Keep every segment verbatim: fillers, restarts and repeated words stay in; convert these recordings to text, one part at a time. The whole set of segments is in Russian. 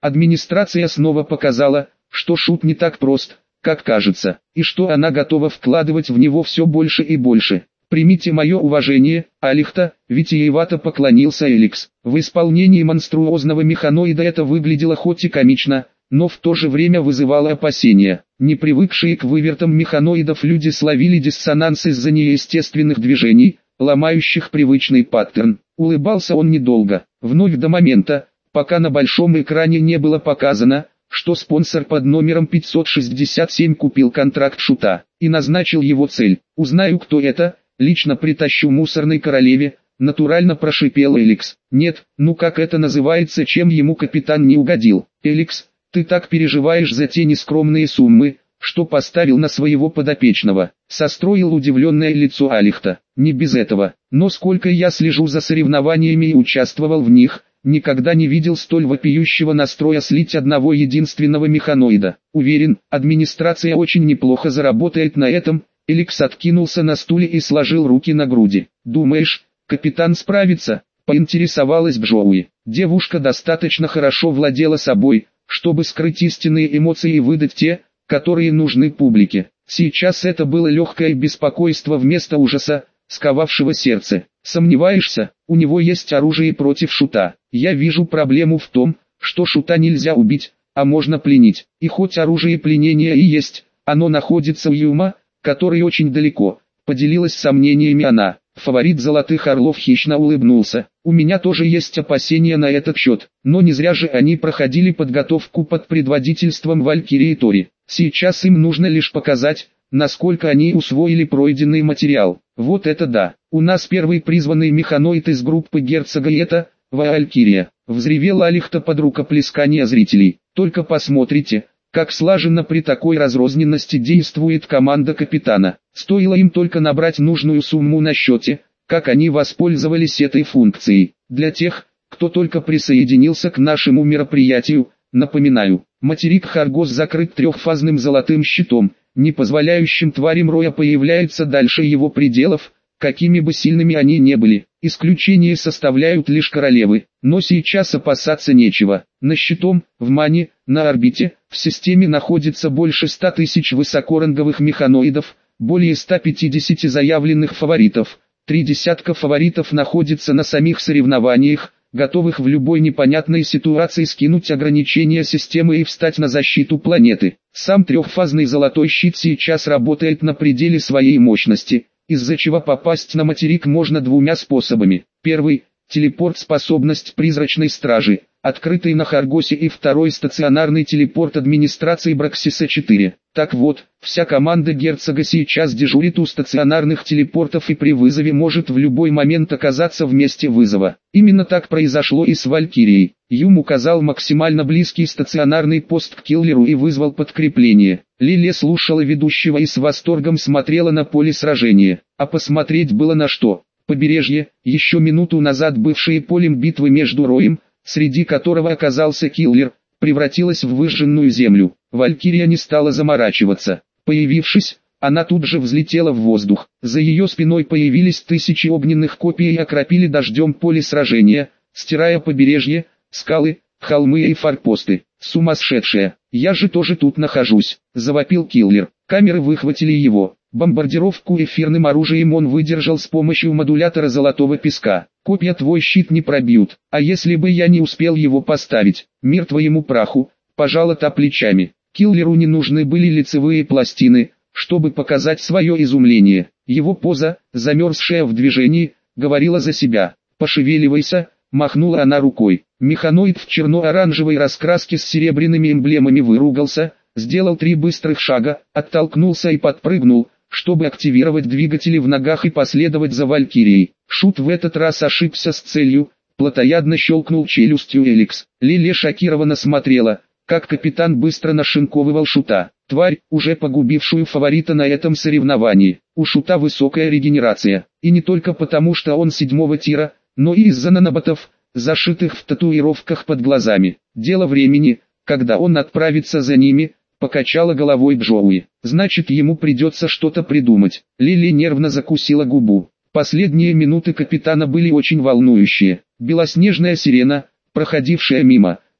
Администрация снова показала, что шут не так прост, как кажется, и что она готова вкладывать в него все больше и больше. «Примите мое уважение, Алихта», — витиевато поклонился Эликс. В исполнении монструозного механоида это выглядело хоть и комично, но в то же время вызывало опасения. Не привыкшие к вывертам механоидов люди словили диссонанс из-за неестественных движений, ломающих привычный паттерн. Улыбался он недолго, вновь до момента, пока на большом экране не было показано, что спонсор под номером пятьсот шестьдесят семь купил контракт шута и назначил его цель. «Узнаю, кто это, лично притащу мусорной королеве», натурально прошипел Эликс. «Нет, ну как это называется, чем ему капитан не угодил?» «Эликс, ты так переживаешь за те нескромные суммы, что поставил на своего подопечного», состроил удивленное лицо Алихта. «Не без этого, но сколько я слежу за соревнованиями и участвовал в них, никогда не видел столь вопиющего настроя слить одного единственного механоида. Уверен, администрация очень неплохо заработает на этом». Эликс откинулся на стуле и сложил руки на груди. «Думаешь, капитан справится?» — поинтересовалась Джоуи. Девушка достаточно хорошо владела собой, чтобы скрыть истинные эмоции и выдать те, которые нужны публике. Сейчас это было легкое беспокойство вместо ужаса, сковавшего сердце. «Сомневаешься? У него есть оружие против шута. Я вижу проблему в том, что шута нельзя убить, а можно пленить. И хоть оружие пленения и есть, оно находится у Юма, который очень далеко», — поделилась сомнениями она. Фаворит Золотых Орлов хищно улыбнулся. «У меня тоже есть опасения на этот счет, но не зря же они проходили подготовку под предводительством Валькирии Тори. Сейчас им нужно лишь показать, насколько они усвоили пройденный материал. Вот это да, у нас первый призванный механоид из группы герцога, и это Валькирия», — взревел Алихта под рукоплескание зрителей. «Только посмотрите, как слаженно при такой разрозненности действует команда капитана. Стоило им только набрать нужную сумму на счете, как они воспользовались этой функцией. Для тех, кто только присоединился к нашему мероприятию, напоминаю, материк Харгос закрыт трехфазным золотым щитом, не позволяющим тварям роя появляться дальше его пределов, какими бы сильными они не были. Исключение составляют лишь королевы, но сейчас опасаться нечего. На щитом, в мане, на орбите, в системе находится больше ста тысяч высокоранговых механоидов, более ста пятидесяти заявленных фаворитов. Три десятка фаворитов находится на самих соревнованиях, готовых в любой непонятной ситуации скинуть ограничения системы и встать на защиту планеты. Сам трехфазный золотой щит сейчас работает на пределе своей мощности, из-за чего попасть на материк можно двумя способами. Первый – телепорт-способность призрачной стражи, открытый на Харгосе, и второй – стационарный телепорт администрации Браксиса четыре. Так вот, вся команда герцога сейчас дежурит у стационарных телепортов и при вызове может в любой момент оказаться в месте вызова. Именно так произошло и с Валькирией. Юм указал максимально близкий стационарный пост к киллеру и вызвал подкрепление. Лилия слушала ведущего и с восторгом смотрела на поле сражения. А посмотреть было на что. Побережье, еще минуту назад бывшее полем битвы между роем, среди которого оказался киллер, превратилось в выжженную землю. Валькирия не стала заморачиваться. Появившись, она тут же взлетела в воздух. За ее спиной появились тысячи огненных копий и окропили дождем поле сражения, стирая побережье, скалы, холмы и форпосты. «Сумасшедшая! Я же тоже тут нахожусь!» – завопил киллер. Камеры выхватили его. Бомбардировку эфирным оружием он выдержал с помощью модулятора золотого песка. «Копья твой щит не пробьют, а если бы я не успел его поставить, мир твоему праху», – пожала та плечами. Киллеру не нужны были лицевые пластины, чтобы показать свое изумление. Его поза, замерзшая в движении, говорила за себя. «Пошевеливайся», – махнула она рукой. Механоид в черно-оранжевой раскраске с серебряными эмблемами выругался, сделал три быстрых шага, оттолкнулся и подпрыгнул, чтобы активировать двигатели в ногах и последовать за Валькирией. Шут в этот раз ошибся с целью, плотоядно щелкнул челюстью Эликс. Лилия шокированно смотрела, как капитан быстро нашинковывал шута. Тварь, уже погубившую фаворита на этом соревновании. У шута высокая регенерация, и не только потому, что он седьмого тира, но и из-за наноботов, зашитых в татуировках под глазами. Дело времени, когда он отправится за ними, покачала головой Джоуи. Значит, ему придется что-то придумать. Лили нервно закусила губу. Последние минуты капитана были очень волнующие. Белоснежная сирена, проходившая мимо,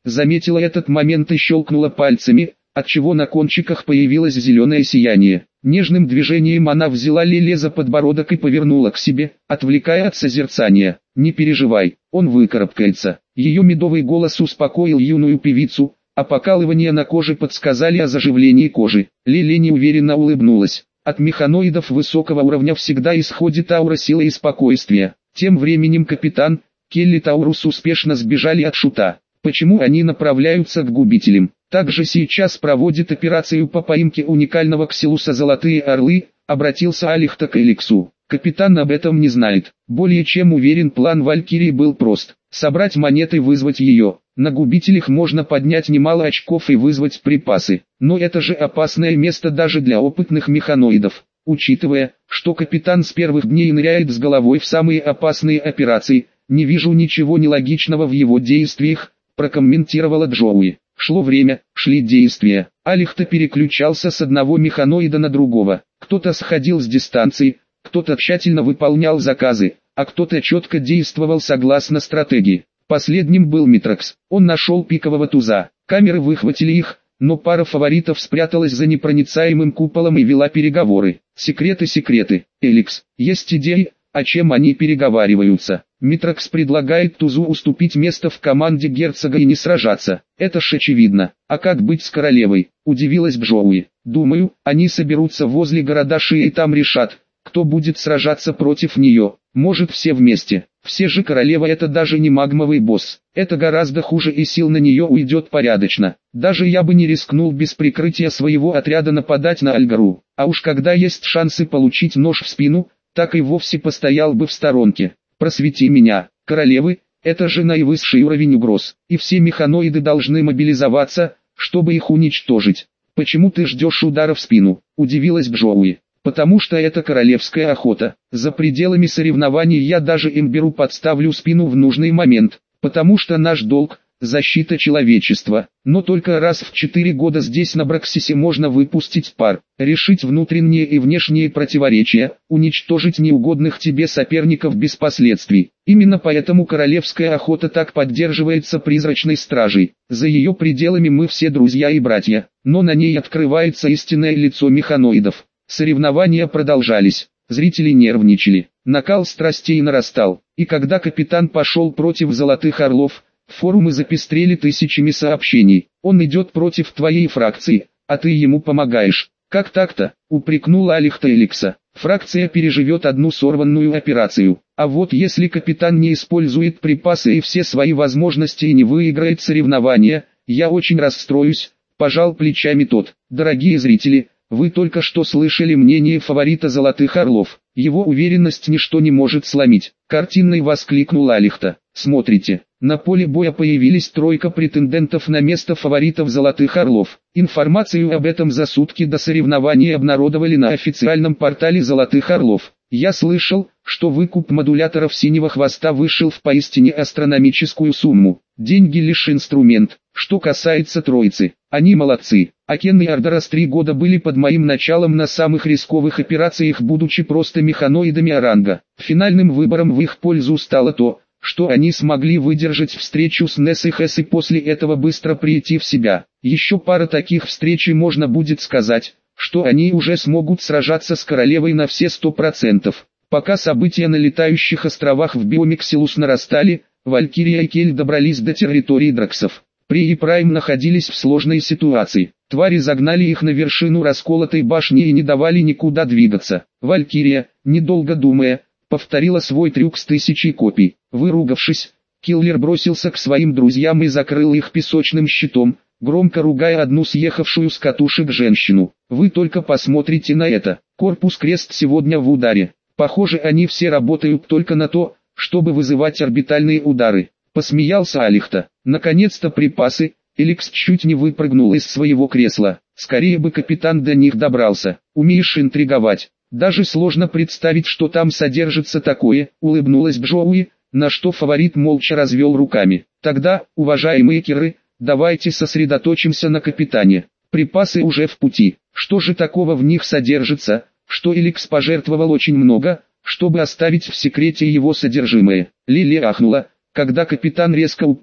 заметила этот момент и щелкнула пальцами, отчего на кончиках появилось зеленое сияние. Нежным движением она взяла Лиле за подбородок и повернула к себе, отвлекая от созерцания. «Не переживай, он выкарабкается». Ее медовый голос успокоил юную певицу, а покалывания на коже подсказали о заживлении кожи. Лиле неуверенно улыбнулась. От механоидов высокого уровня всегда исходит аура силы и спокойствия. Тем временем капитан, Келли Таурус успешно сбежали от шута. Почему они направляются к губителям? Также сейчас проводит операцию по поимке уникального ксилуса «Золотые орлы», обратился Алихта к Эликсу. Капитан об этом не знает. Более чем уверен, план Валькирии был прост. Собрать монеты и вызвать ее. На губителях можно поднять немало очков и вызвать припасы. Но это же опасное место даже для опытных механоидов. Учитывая, что капитан с первых дней ныряет с головой в самые опасные операции, не вижу ничего нелогичного в его действиях, прокомментировала Джоуи. Шло время, шли действия. Алихта переключался с одного механоида на другого. Кто-то сходил с дистанции, кто-то тщательно выполнял заказы, а кто-то четко действовал согласно стратегии. Последним был Митракс. Он нашел пикового туза. Камеры выхватили их, но пара фаворитов спряталась за непроницаемым куполом и вела переговоры. Секреты, секреты. Эликс, есть идеи, о чем они переговариваются? Митракс предлагает тузу уступить место в команде герцога и не сражаться. Это ж очевидно. А как быть с королевой? Удивилась Джоуи. Думаю, они соберутся возле города Ши и там решат, кто будет сражаться против нее. Может, все вместе. Все же королева — это даже не магмовый босс. Это гораздо хуже, и сил на нее уйдет порядочно. Даже я бы не рискнул без прикрытия своего отряда нападать на Альгару. А уж когда есть шансы получить нож в спину, так и вовсе постоял бы в сторонке. Просвети меня. Королевы — это же наивысший уровень угроз. И все механоиды должны мобилизоваться, чтобы их уничтожить. Почему ты ждешь удара в спину? Удивилась Джоуи. Потому что это королевская охота. За пределами соревнований я даже имбиру подставлю спину в нужный момент. Потому что наш долг – защита человечества. Но только раз в четыре года здесь на Браксисе можно выпустить пар, решить внутренние и внешние противоречия, уничтожить неугодных тебе соперников без последствий. Именно поэтому королевская охота так поддерживается призрачной стражей. За ее пределами мы все друзья и братья, но на ней открывается истинное лицо механоидов. Соревнования продолжались, зрители нервничали, накал страстей нарастал, и когда капитан пошел против Золотых Орлов, форумы запестрели тысячами сообщений. Он идет против твоей фракции, а ты ему помогаешь. Как так-то? Упрекнула Алихта Эликса. Фракция переживет одну сорванную операцию. А вот если капитан не использует припасы и все свои возможности и не выиграет соревнования, я очень расстроюсь, пожал плечами тот. Дорогие зрители, вы только что слышали мнение фаворита Золотых Орлов. Его уверенность ничто не может сломить. Картинной воскликнул Алихта. Смотрите, на поле боя появились тройка претендентов на место фаворитов Золотых Орлов. Информацию об этом за сутки до соревнований обнародовали на официальном портале Золотых Орлов. Я слышал, что выкуп модуляторов Синего Хвоста вышел в поистине астрономическую сумму. Деньги лишь инструмент. Что касается троицы, они молодцы. Акен и Ардорас три года были под моим началом на самых рисковых операциях, будучи просто механоидами Оранга. Финальным выбором в их пользу стало то, что они смогли выдержать встречу с Несс и Хэс и после этого быстро прийти в себя. Еще пара таких встреч и можно будет сказать, что они уже смогут сражаться с королевой на все сто процентов. Пока события на летающих островах в биоме Ксилус нарастали, Валькирия и Кель добрались до территории Драксов. При и Прайм находились в сложной ситуации. Твари загнали их на вершину расколотой башни и не давали никуда двигаться. Валькирия, недолго думая, повторила свой трюк с тысячей копий. Выругавшись, киллер бросился к своим друзьям и закрыл их песочным щитом, громко ругая одну съехавшую с катушек женщину. Вы только посмотрите на это. Корпус Крест сегодня в ударе. Похоже, они все работают только на то, чтобы вызывать орбитальные удары. Посмеялся Алихта. Наконец-то припасы. Эликс чуть не выпрыгнул из своего кресла. Скорее бы капитан до них добрался. Умеешь интриговать. Даже сложно представить, что там содержится такое, улыбнулась Джоуи, на что фаворит молча развел руками. Тогда, уважаемые киры, давайте сосредоточимся на капитане. Припасы уже в пути. Что же такого в них содержится, что Эликс пожертвовал очень много, чтобы оставить в секрете его содержимое? Лили ахнула, когда капитан резко упал,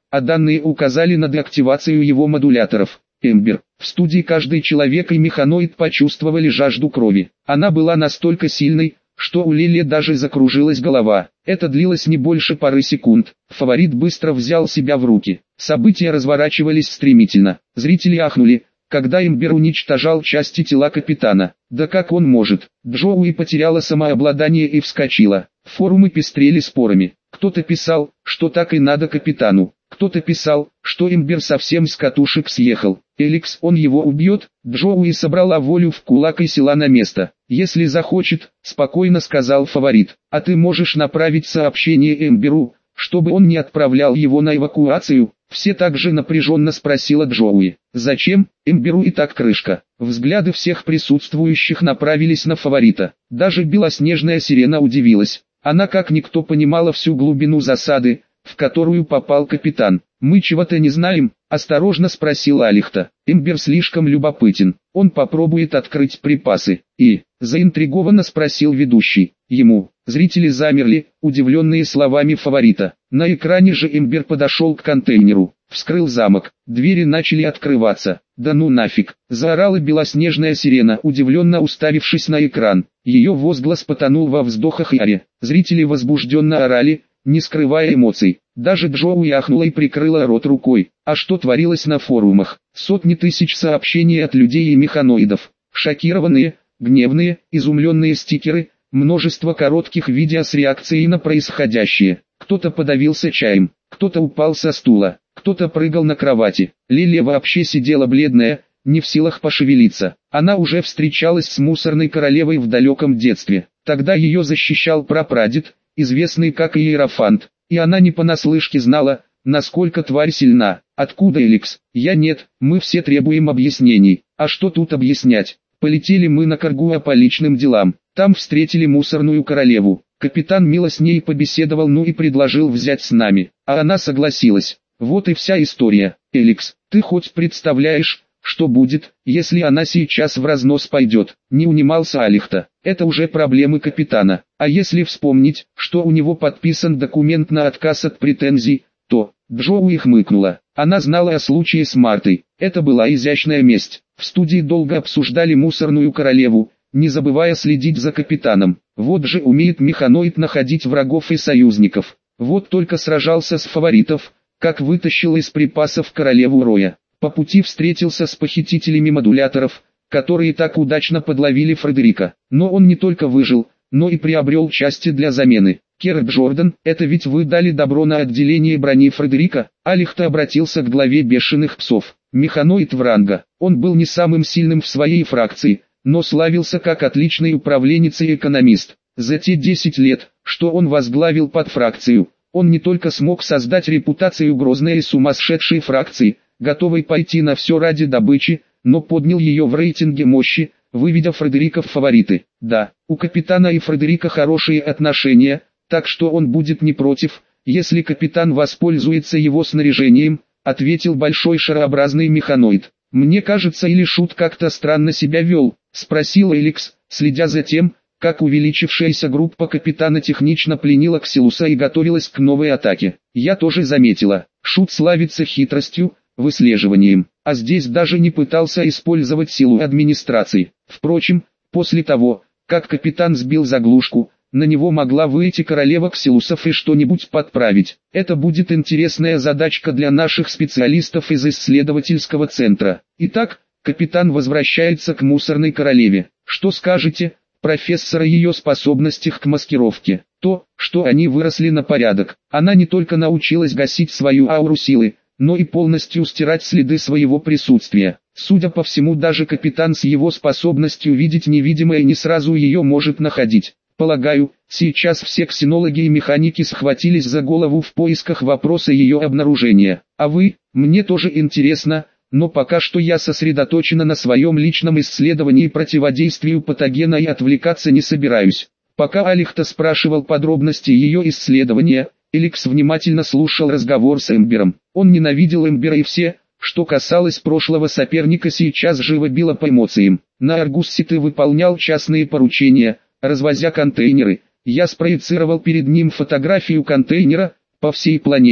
а данные указали на деактивацию его модуляторов. Эмбер. В студии каждый человек и механоид почувствовали жажду крови. Она была настолько сильной, что у Лили даже закружилась голова. Это длилось не больше пары секунд. Фаворит быстро взял себя в руки. События разворачивались стремительно. Зрители ахнули, когда Эмбер уничтожал части тела капитана. Да как он может? Джоуи потеряла самообладание и вскочила. Форумы пестрели спорами. Кто-то писал, что так и надо капитану. Кто-то писал, что Эмбер совсем с катушек съехал. Эликс, он его убьет. Джоуи собрала волю в кулак и села на место. Если захочет, спокойно сказал фаворит. А ты можешь направить сообщение Эмберу, чтобы он не отправлял его на эвакуацию. Все также напряженно спросила Джоуи. Зачем? Эмберу и так крышка. Взгляды всех присутствующих направились на фаворита. Даже белоснежная сирена удивилась. Она как никто понимала всю глубину засады, в которую попал капитан. «Мы чего-то не знаем?» – осторожно спросил Алихта. Эмбер слишком любопытен. Он попробует открыть припасы. И, заинтригованно спросил ведущий. Ему. Зрители замерли, удивленные словами фаворита. На экране же Эмбер подошел к контейнеру. Вскрыл замок. Двери начали открываться. «Да ну нафиг!» – заорала белоснежная сирена, удивленно уставившись на экран. Ее возглас потонул во вздохах и аре. Зрители возбужденно орали, не скрывая эмоций. Даже Джоуи ахнула и прикрыла рот рукой. А что творилось на форумах? Сотни тысяч сообщений от людей и механоидов. Шокированные, гневные, изумленные стикеры, множество коротких видео с реакцией на происходящее. Кто-то подавился чаем, кто-то упал со стула, кто-то прыгал на кровати. Лилия вообще сидела бледная, не в силах пошевелиться. Она уже встречалась с мусорной королевой в далеком детстве. Тогда ее защищал прапрадед, известный как Иерофант, и она не понаслышке знала, насколько тварь сильна. Откуда Эликс? Я нет, мы все требуем объяснений. А что тут объяснять? Полетели мы на Каргуа по личным делам. Там встретили мусорную королеву. Капитан мило с ней побеседовал, ну и предложил взять с нами. А она согласилась. Вот и вся история. Эликс, ты хоть представляешь, что будет, если она сейчас в разнос пойдет? Не унимался Алихта. Это уже проблемы капитана. А если вспомнить, что у него подписан документ на отказ от претензий, то... Джоуи хмыкнула. Она знала о случае с Мартой. Это была изящная месть. В студии долго обсуждали мусорную королеву, не забывая следить за капитаном. Вот же умеет механоид находить врагов и союзников. Вот только сражался с фаворитов, как вытащил из припасов королеву Роя. По пути встретился с похитителями модуляторов, которые так удачно подловили Фредерика. Но он не только выжил, но и приобрел части для замены. Кер Джордан, это ведь вы дали добро на отделение брони Фредерика? Алихта обратился к главе бешеных псов. Механоид Вранга. Он был не самым сильным в своей фракции, но славился как отличный управленец и экономист. За те десять лет, что он возглавил подфракцию, он не только смог создать репутацию грозной и сумасшедшей фракции, готовой пойти на все ради добычи, но поднял ее в рейтинге мощи, выведя Фредерика в фавориты. Да, у капитана и Фредерика хорошие отношения, так что он будет не против, если капитан воспользуется его снаряжением, ответил большой шарообразный механоид. Мне кажется, или Шут как-то странно себя вел, спросил Эликс, следя за тем, как увеличившаяся группа капитана технично пленила Ксилуса и готовилась к новой атаке. Я тоже заметила, Шут славится хитростью, выслеживанием, а здесь даже не пытался использовать силу администрации. Впрочем, после того, как капитан сбил заглушку, на него могла выйти королева Ксилусов и что-нибудь подправить. Это будет интересная задачка для наших специалистов из исследовательского центра. Итак, капитан возвращается к мусорной королеве. Что скажете, профессор, о ее способностях к маскировке? То, что они выросли на порядок. Она не только научилась гасить свою ауру силы, но и полностью стирать следы своего присутствия. Судя по всему, даже капитан с его способностью видеть невидимое не сразу ее может находить. Полагаю, сейчас все ксенологи и механики схватились за голову в поисках вопроса ее обнаружения. А вы? Мне тоже интересно, но пока что я сосредоточена на своем личном исследовании противодействию патогена и отвлекаться не собираюсь. Пока Алихта спрашивал подробности ее исследования, Эликс внимательно слушал разговор с Эмбером. Он ненавидел Эмбера, и все, что касалось прошлого соперника, сейчас живо било по эмоциям. На Аргуссе ты выполнял частные поручения, развозя контейнеры. Я спроецировал перед ним фотографию контейнера по всей планете.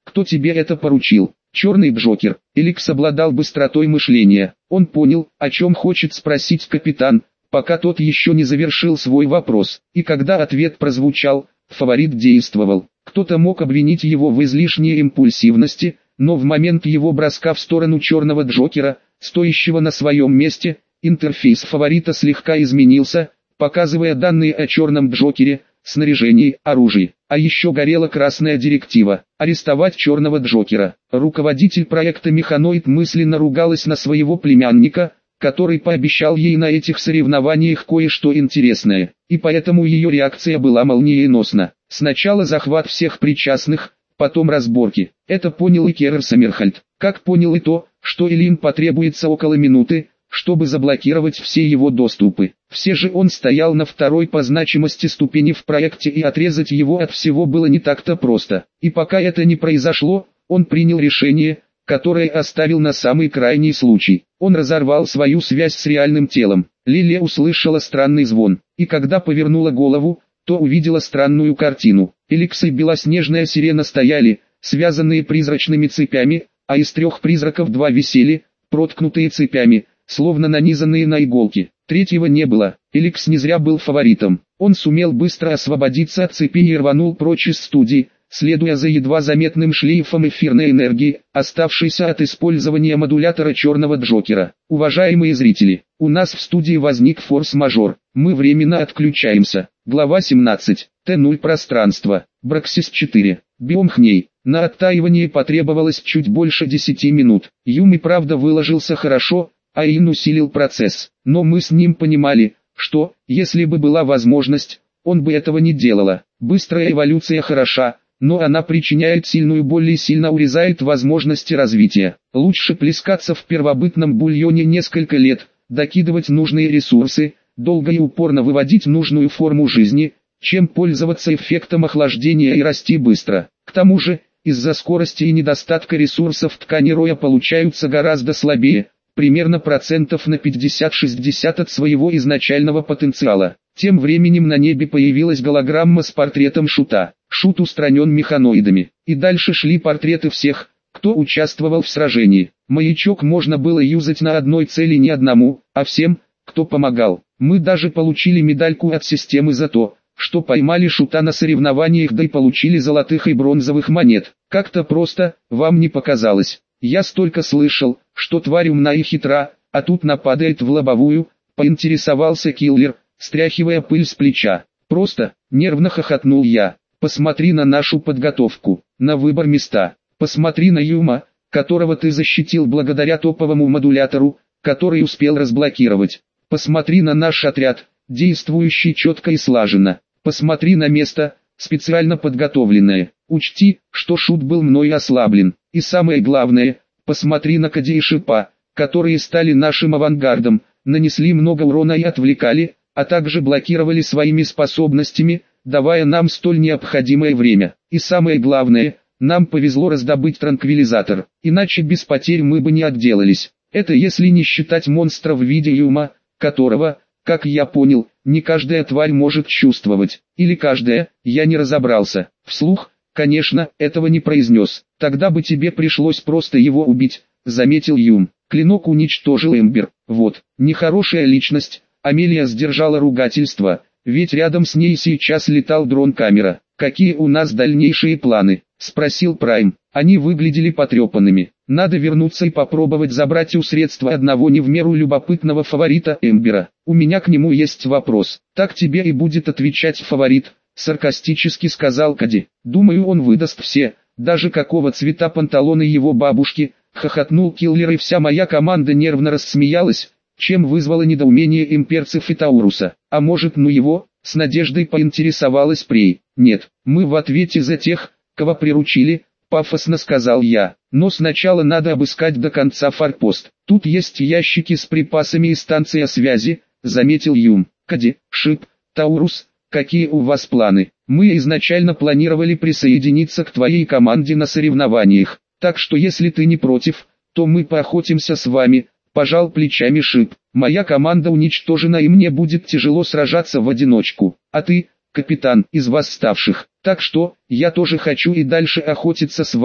Кто тебе это поручил? Черный Джокер. Эликс обладал быстротой мышления. Он понял, о чем хочет спросить капитан, пока тот еще не завершил свой вопрос. И когда ответ прозвучал, фаворит действовал. Кто-то мог обвинить его в излишней импульсивности, но в момент его броска в сторону черного Джокера, стоящего на своем месте, интерфейс фаворита слегка изменился, показывая данные о черном Джокере, снаряжении, оружии. А еще горела красная директива – арестовать черного Джокера. Руководитель проекта Механоид мысленно ругалась на своего племянника, который пообещал ей на этих соревнованиях кое-что интересное, и поэтому ее реакция была молниеносна. Сначала захват всех причастных, потом разборки. Это понял и Керр Саммерхальд, как понял и то, что Элин потребуется около минуты, чтобы заблокировать все его доступы. Все же он стоял на второй по значимости ступени в проекте, и отрезать его от всего было не так-то просто. И пока это не произошло, он принял решение, которое оставил на самый крайний случай. Он разорвал свою связь с реальным телом. Лилия услышала странный звон, и когда повернула голову, то увидела странную картину. Эликс и белоснежная сирена стояли, связанные призрачными цепями, а из трех призраков два висели, проткнутые цепями, словно нанизанные на иголки. Третьего не было. Эликс не зря был фаворитом. Он сумел быстро освободиться от цепи и рванул прочь из студии, следуя за едва заметным шлейфом эфирной энергии, оставшейся от использования модулятора черного Джокера. Уважаемые зрители, у нас в студии возник форс-мажор. Мы временно отключаемся. Глава семнадцать. Т ноль пространство. Браксис четыре. Биом Хней. На оттаивание потребовалось чуть больше десяти минут. Юми правда выложился хорошо, а Ин усилил процесс. Но мы с ним понимали, что, если бы была возможность, он бы этого не делала. Быстрая эволюция хороша, но она причиняет сильную боль и сильно урезает возможности развития. Лучше плескаться в первобытном бульоне несколько лет, докидывать нужные ресурсы, долго и упорно выводить нужную форму жизни, чем пользоваться эффектом охлаждения и расти быстро. К тому же, из-за скорости и недостатка ресурсов ткани роя получаются гораздо слабее, примерно процентов на пятьдесят-шестьдесят от своего изначального потенциала. Тем временем на небе появилась голограмма с портретом Шута. Шут устранен механоидами. И дальше шли портреты всех, кто участвовал в сражении. Маячок можно было юзать на одной цели не одному, а всем, кто помогал. Мы даже получили медальку от системы за то, что поймали Шута на соревнованиях, да и получили золотых и бронзовых монет. Как-то просто, вам не показалось? Я столько слышал, что тварь умна и хитра, а тут нападает в лобовую, поинтересовался киллер, стряхивая пыль с плеча. Просто, нервно хохотнул я. Посмотри на нашу подготовку, на выбор места. Посмотри на Юма, которого ты защитил благодаря топовому модулятору, который успел разблокировать. Посмотри на наш отряд, действующий четко и слаженно. Посмотри на место, специально подготовленное. Учти, что Шут был мной ослаблен. И самое главное, посмотри на Кади и Шипа, которые стали нашим авангардом, нанесли много урона и отвлекали, а также блокировали своими способностями, давая нам столь необходимое время. И самое главное, нам повезло раздобыть транквилизатор, иначе без потерь мы бы не отделались. Это если не считать монстра в виде Юма, которого, как я понял, не каждая тварь может чувствовать. Или каждая, я не разобрался. Вслух, конечно, этого не произнес. Тогда бы тебе пришлось просто его убить, заметил Юм. Клинок уничтожил Эмбер. Вот, нехорошая личность. Амелия сдержала ругательство, ведь рядом с ней сейчас летал дрон-камера. «Какие у нас дальнейшие планы?» – спросил Прайм. Они выглядели потрепанными. «Надо вернуться и попробовать забрать у средства одного не в меру любопытного фаворита Эмбера. У меня к нему есть вопрос». «Так тебе и будет отвечать фаворит», – саркастически сказал Кади. «Думаю, он выдаст все, даже какого цвета панталоны его бабушки», – хохотнул киллер, и вся моя команда нервно рассмеялась, чем вызвало недоумение имперцев и Тауруса. «А может, ну его?» — с надеждой поинтересовалась Прей. «Нет, мы в ответе за тех, кого приручили», — пафосно сказал я. «Но сначала надо обыскать до конца форпост. Тут есть ящики с припасами и станция связи», — заметил Юм. «Кади, Шип, Таурус, какие у вас планы? Мы изначально планировали присоединиться к твоей команде на соревнованиях, так что если ты не против, то мы поохотимся с вами», — пожал плечами Шип. «Моя команда уничтожена, и мне будет тяжело сражаться в одиночку. А ты, капитан, из восставших. Так что, я тоже хочу и дальше охотиться с вами»,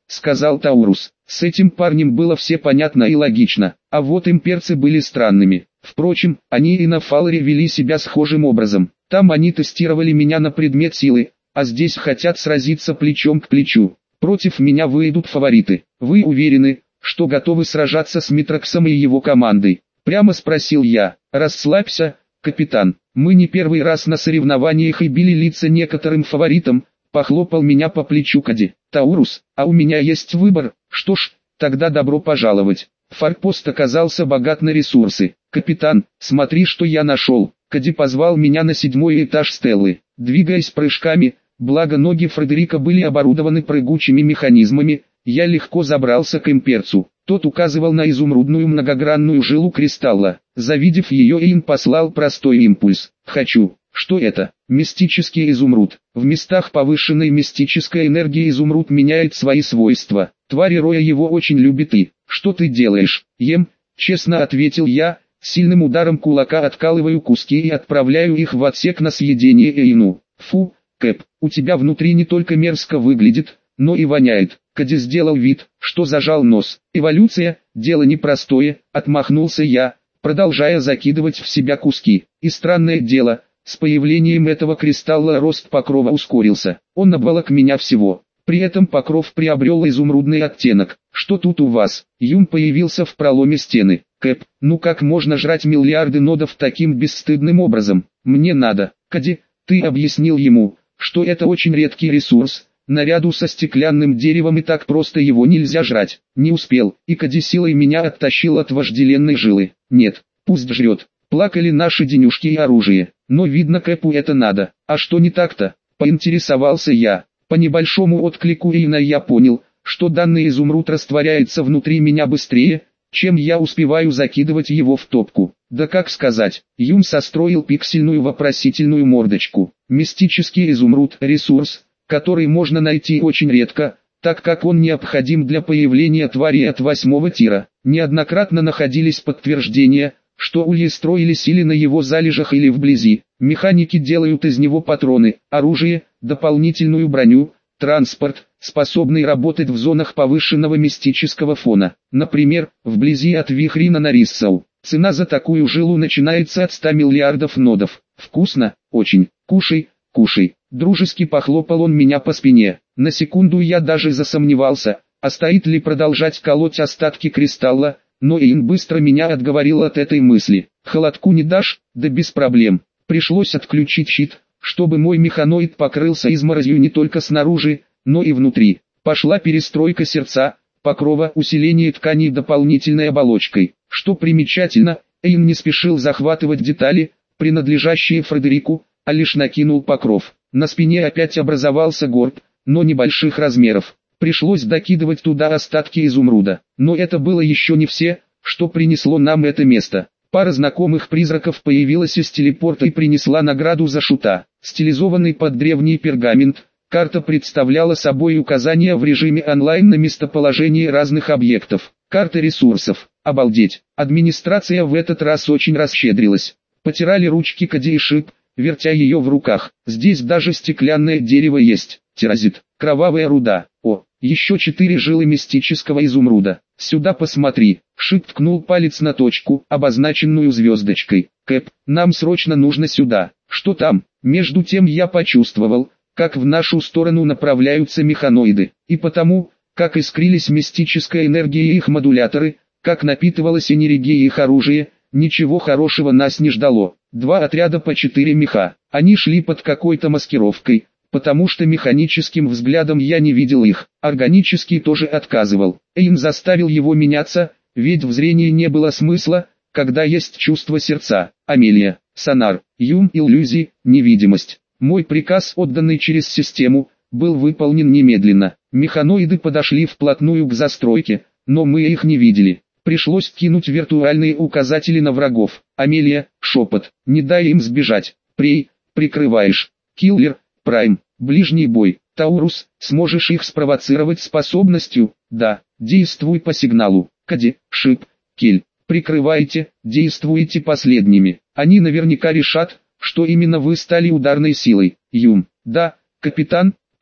сказал Таурус. С этим парнем было все понятно и логично, а вот имперцы были странными. Впрочем, они и на Фаларе вели себя схожим образом. Там они тестировали меня на предмет силы, а здесь хотят сразиться плечом к плечу. Против меня выйдут фавориты. Вы уверены, что готовы сражаться с Митроксом и его командой? Прямо спросил я. Расслабься, капитан. Мы не первый раз на соревнованиях и били лица некоторым фаворитам. Похлопал меня по плечу Кади. Таурус, а у меня есть выбор. Что ж, тогда добро пожаловать. Форпост оказался богат на ресурсы. Капитан, смотри, что я нашел. Кади позвал меня на седьмой этаж стеллы. Двигаясь прыжками, благо ноги Фредерика были оборудованы прыгучими механизмами, я легко забрался к имперцу. Тот указывал на изумрудную многогранную жилу кристалла. Завидев ее, Эйн послал простой импульс. «Хочу». Что это? Мистический изумруд. В местах повышенной мистической энергии изумруд меняет свои свойства. Твари роя его очень любит и... Что ты делаешь? Ем, честно ответил я, сильным ударом кулака откалываю куски и отправляю их в отсек на съедение Эйну. Фу, Кэп, у тебя внутри не только мерзко выглядит, но и воняет. Кади сделал вид, что зажал нос. Эволюция, дело непростое, отмахнулся я, продолжая закидывать в себя куски. И странное дело, с появлением этого кристалла рост покрова ускорился. Он обволок меня всего. При этом покров приобрел изумрудный оттенок. Что тут у вас? Юм появился в проломе стены. Кэп, ну как можно жрать миллиарды нодов таким бесстыдным образом? Мне надо. Кади, ты объяснил ему, что это очень редкий ресурс. Наряду со стеклянным деревом и так просто его нельзя жрать. Не успел, и Кади силой меня оттащил от вожделенной жилы. Нет, пусть жрет. Плакали наши денюжки и оружие. Но видно, Кэпу это надо. А что не так-то? Поинтересовался я. По небольшому отклику Эйна я понял, что данный изумруд растворяется внутри меня быстрее, чем я успеваю закидывать его в топку. Да как сказать, Юм состроил пиксельную вопросительную мордочку. Мистический изумруд – ресурс, который можно найти очень редко, так как он необходим для появления тварей от восьмого тира. Неоднократно находились подтверждения, что ульи строились или на его залежах или вблизи. Механики делают из него патроны, оружие, дополнительную броню, транспорт, способный работать в зонах повышенного мистического фона. Например, вблизи от Вихрина на Риссау. Цена за такую жилу начинается от ста миллиардов нодов. Вкусно? Очень. Кушай, кушай. Дружески похлопал он меня по спине. На секунду я даже засомневался, а стоит ли продолжать колоть остатки кристалла, но Эйн быстро меня отговорил от этой мысли. Холодку не дашь? Да без проблем. Пришлось отключить щит, чтобы мой механоид покрылся изморозью не только снаружи, но и внутри. Пошла перестройка сердца, покрова, усиление тканей дополнительной оболочкой. Что примечательно, Эйн не спешил захватывать детали, принадлежащие Фредерику, а лишь накинул покров. На спине опять образовался горб, но небольших размеров. Пришлось докидывать туда остатки изумруда. Но это было еще не все, что принесло нам это место. Пара знакомых призраков появилась из телепорта и принесла награду за шута. Стилизованный под древний пергамент, карта представляла собой указания в режиме онлайн на местоположение разных объектов. Карта ресурсов. Обалдеть. Администрация в этот раз очень расщедрилась. Потирали ручки Кади и Шип, вертя ее в руках. Здесь даже стеклянное дерево есть. Тиразит. Кровавая руда. О, еще четыре жилы мистического изумруда. Сюда посмотри. Шип ткнул палец на точку, обозначенную звездочкой. Кэп, нам срочно нужно сюда. Что там? Между тем я почувствовал, как в нашу сторону направляются механоиды. И потому, как искрились мистическая энергия и их модуляторы, как напитывалась энергия их оружие, ничего хорошего нас не ждало. Два отряда по четыре меха. Они шли под какой-то маскировкой, потому что механическим взглядом я не видел их. Органический тоже отказывал. Эйн заставил его меняться, ведь в зрении не было смысла, когда есть чувство сердца. Амелия, сонар, Юм, иллюзии, невидимость. Мой приказ, отданный через систему, был выполнен немедленно. Механоиды подошли вплотную к застройке, но мы их не видели. Пришлось кинуть виртуальные указатели на врагов. Амелия, шепот, не дай им сбежать. Прей, прикрываешь. Киллер, Прайм, ближний бой. Таурус, сможешь их спровоцировать способностью? Да, действуй по сигналу. Кади, Шип, Кель, прикрывайте, действуйте последними. Они наверняка решат, что именно вы стали ударной силой. Юм, да, капитан,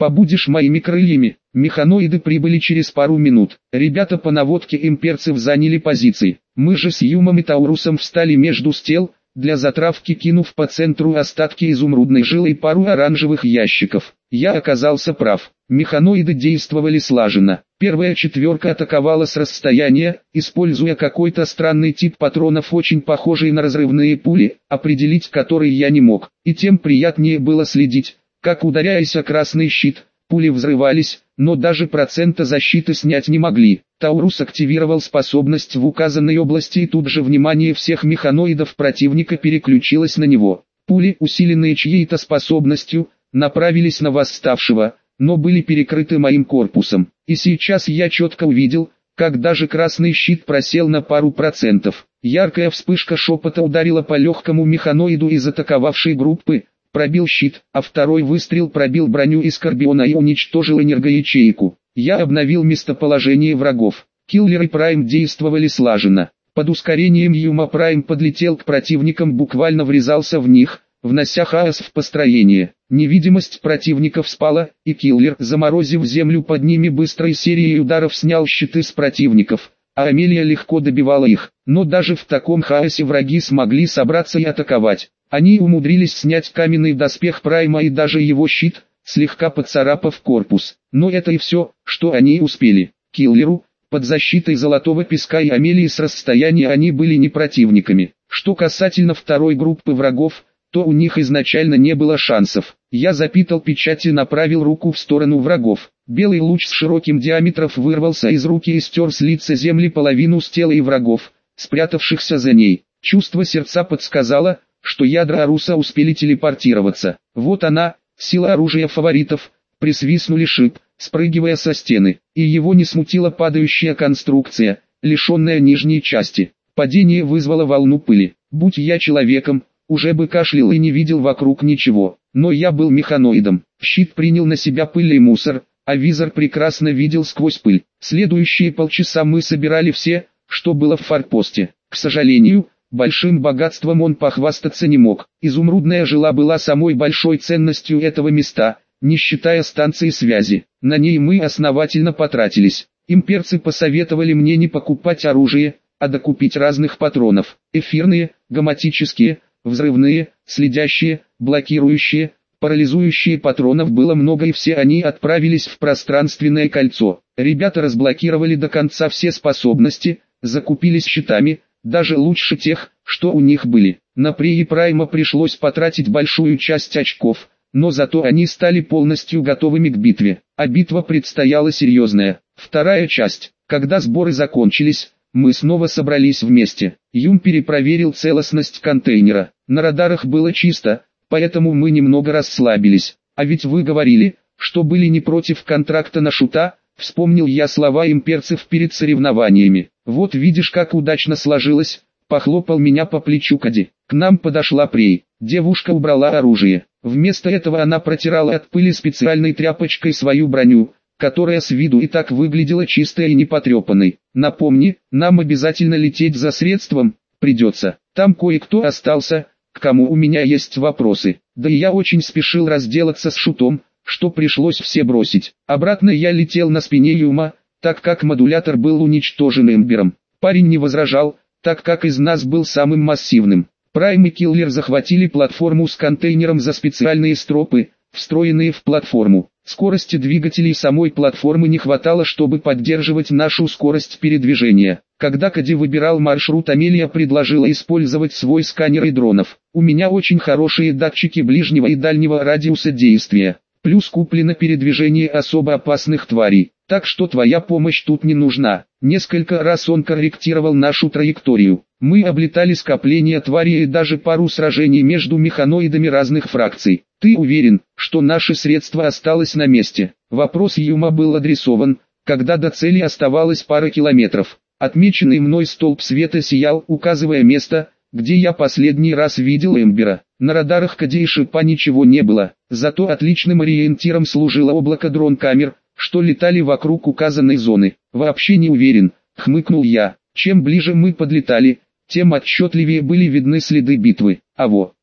Побудешь моими крыльями. Механоиды прибыли через пару минут. Ребята по наводке имперцев заняли позиции. Мы же с Юмом и Таурусом встали между стел, для затравки кинув по центру остатки изумрудной жилы и пару оранжевых ящиков. Я оказался прав. Механоиды действовали слаженно. Первая четверка атаковала с расстояния, используя какой-то странный тип патронов, очень похожий на разрывные пули, определить которые я не мог. И тем приятнее было следить, как, ударяясь о красный щит, пули взрывались, но даже процента защиты снять не могли. Таурус активировал способность в указанной области, и тут же внимание всех механоидов противника переключилось на него. Пули, усиленные чьей-то способностью, направились на восставшего, но были перекрыты моим корпусом. И сейчас я четко увидел, как даже красный щит просел на пару процентов. Яркая вспышка шепота ударила по легкому механоиду из атаковавшей группы, пробил щит, а второй выстрел пробил броню из Скорпиона и уничтожил энергоячейку. Я обновил местоположение врагов. Киллер и Прайм действовали слаженно. Под ускорением Юма Прайм подлетел к противникам, буквально врезался в них, внося хаос в построение. Невидимость противников спала, и Киллер, заморозив землю под ними, быстрой серией ударов снял щиты с противников, а Амелия легко добивала их. Но даже в таком хаосе враги смогли собраться и атаковать. Они умудрились снять каменный доспех Прайма и даже его щит, слегка поцарапав корпус. Но это и все, что они успели. Киллеру, под защитой Золотого Песка и Амелии с расстояния они были не противниками. Что касательно второй группы врагов, то у них изначально не было шансов. Я запитал печать и направил руку в сторону врагов. Белый луч с широким диаметром вырвался из руки и стер с лица земли половину с тела и врагов, спрятавшихся за ней. Чувство сердца подсказало, что ядра Аруса успели телепортироваться. Вот она, сила оружия фаворитов. Присвистнули шип, спрыгивая со стены, и его не смутила падающая конструкция, лишенная нижней части. Падение вызвало волну пыли. Будь я человеком, уже бы кашлял и не видел вокруг ничего. Но я был механоидом. Щит принял на себя пыль и мусор, а визор прекрасно видел сквозь пыль. Следующие полчаса мы собирали все, что было в форпосте. К сожалению, большим богатством он похвастаться не мог. Изумрудная жила была самой большой ценностью этого места, не считая станции связи. На ней мы основательно потратились. Имперцы посоветовали мне не покупать оружие, а докупить разных патронов. Эфирные, гамматические, взрывные, следящие, блокирующие, парализующие. Патронов было много, и все они отправились в пространственное кольцо. Ребята разблокировали до конца все способности, закупились щитами, даже лучше тех, что у них были. На При и Прайма пришлось потратить большую часть очков, но зато они стали полностью готовыми к битве. А битва предстояла серьезная. Вторая часть. Когда сборы закончились, мы снова собрались вместе. Юм перепроверил целостность контейнера. На радарах было чисто, поэтому мы немного расслабились. А ведь вы говорили, что были не против контракта на шута. Вспомнил я слова имперцев перед соревнованиями. Вот видишь, как удачно сложилось. Похлопал меня по плечу Кади. К нам подошла Прей. Девушка убрала оружие. Вместо этого она протирала от пыли специальной тряпочкой свою броню, которая с виду и так выглядела чистой и непотрепанной. Напомни, нам обязательно лететь за средством, придется. Там кое-кто остался, к кому у меня есть вопросы. Да и я очень спешил разделаться с шутом, что пришлось все бросить. Обратно я летел на спине Юма, так как модулятор был уничтожен Эмбером. Парень не возражал, так как из нас был самым массивным. Прайм и Киллер захватили платформу с контейнером за специальные стропы, встроенные в платформу. Скорости двигателей самой платформы не хватало, чтобы поддерживать нашу скорость передвижения. Когда Кади выбирал маршрут, Амелия предложила использовать свой сканер и дронов. У меня очень хорошие датчики ближнего и дальнего радиуса действия. Плюс куплено передвижение особо опасных тварей. Так что твоя помощь тут не нужна. Несколько раз он корректировал нашу траекторию. Мы облетали скопления тварей и даже пару сражений между механоидами разных фракций. Ты уверен, что наше средство осталось на месте? Вопрос Юма был адресован, когда до цели оставалось пара километров. Отмеченный мной столб света сиял, указывая место, где я последний раз видел Эмбера. На радарах Кади и Шипа ничего не было, зато отличным ориентиром служило облако дрон-камер, что летали вокруг указанной зоны. Вообще не уверен, хмыкнул я. Чем ближе мы подлетали, тем отчетливее были видны следы битвы. А во,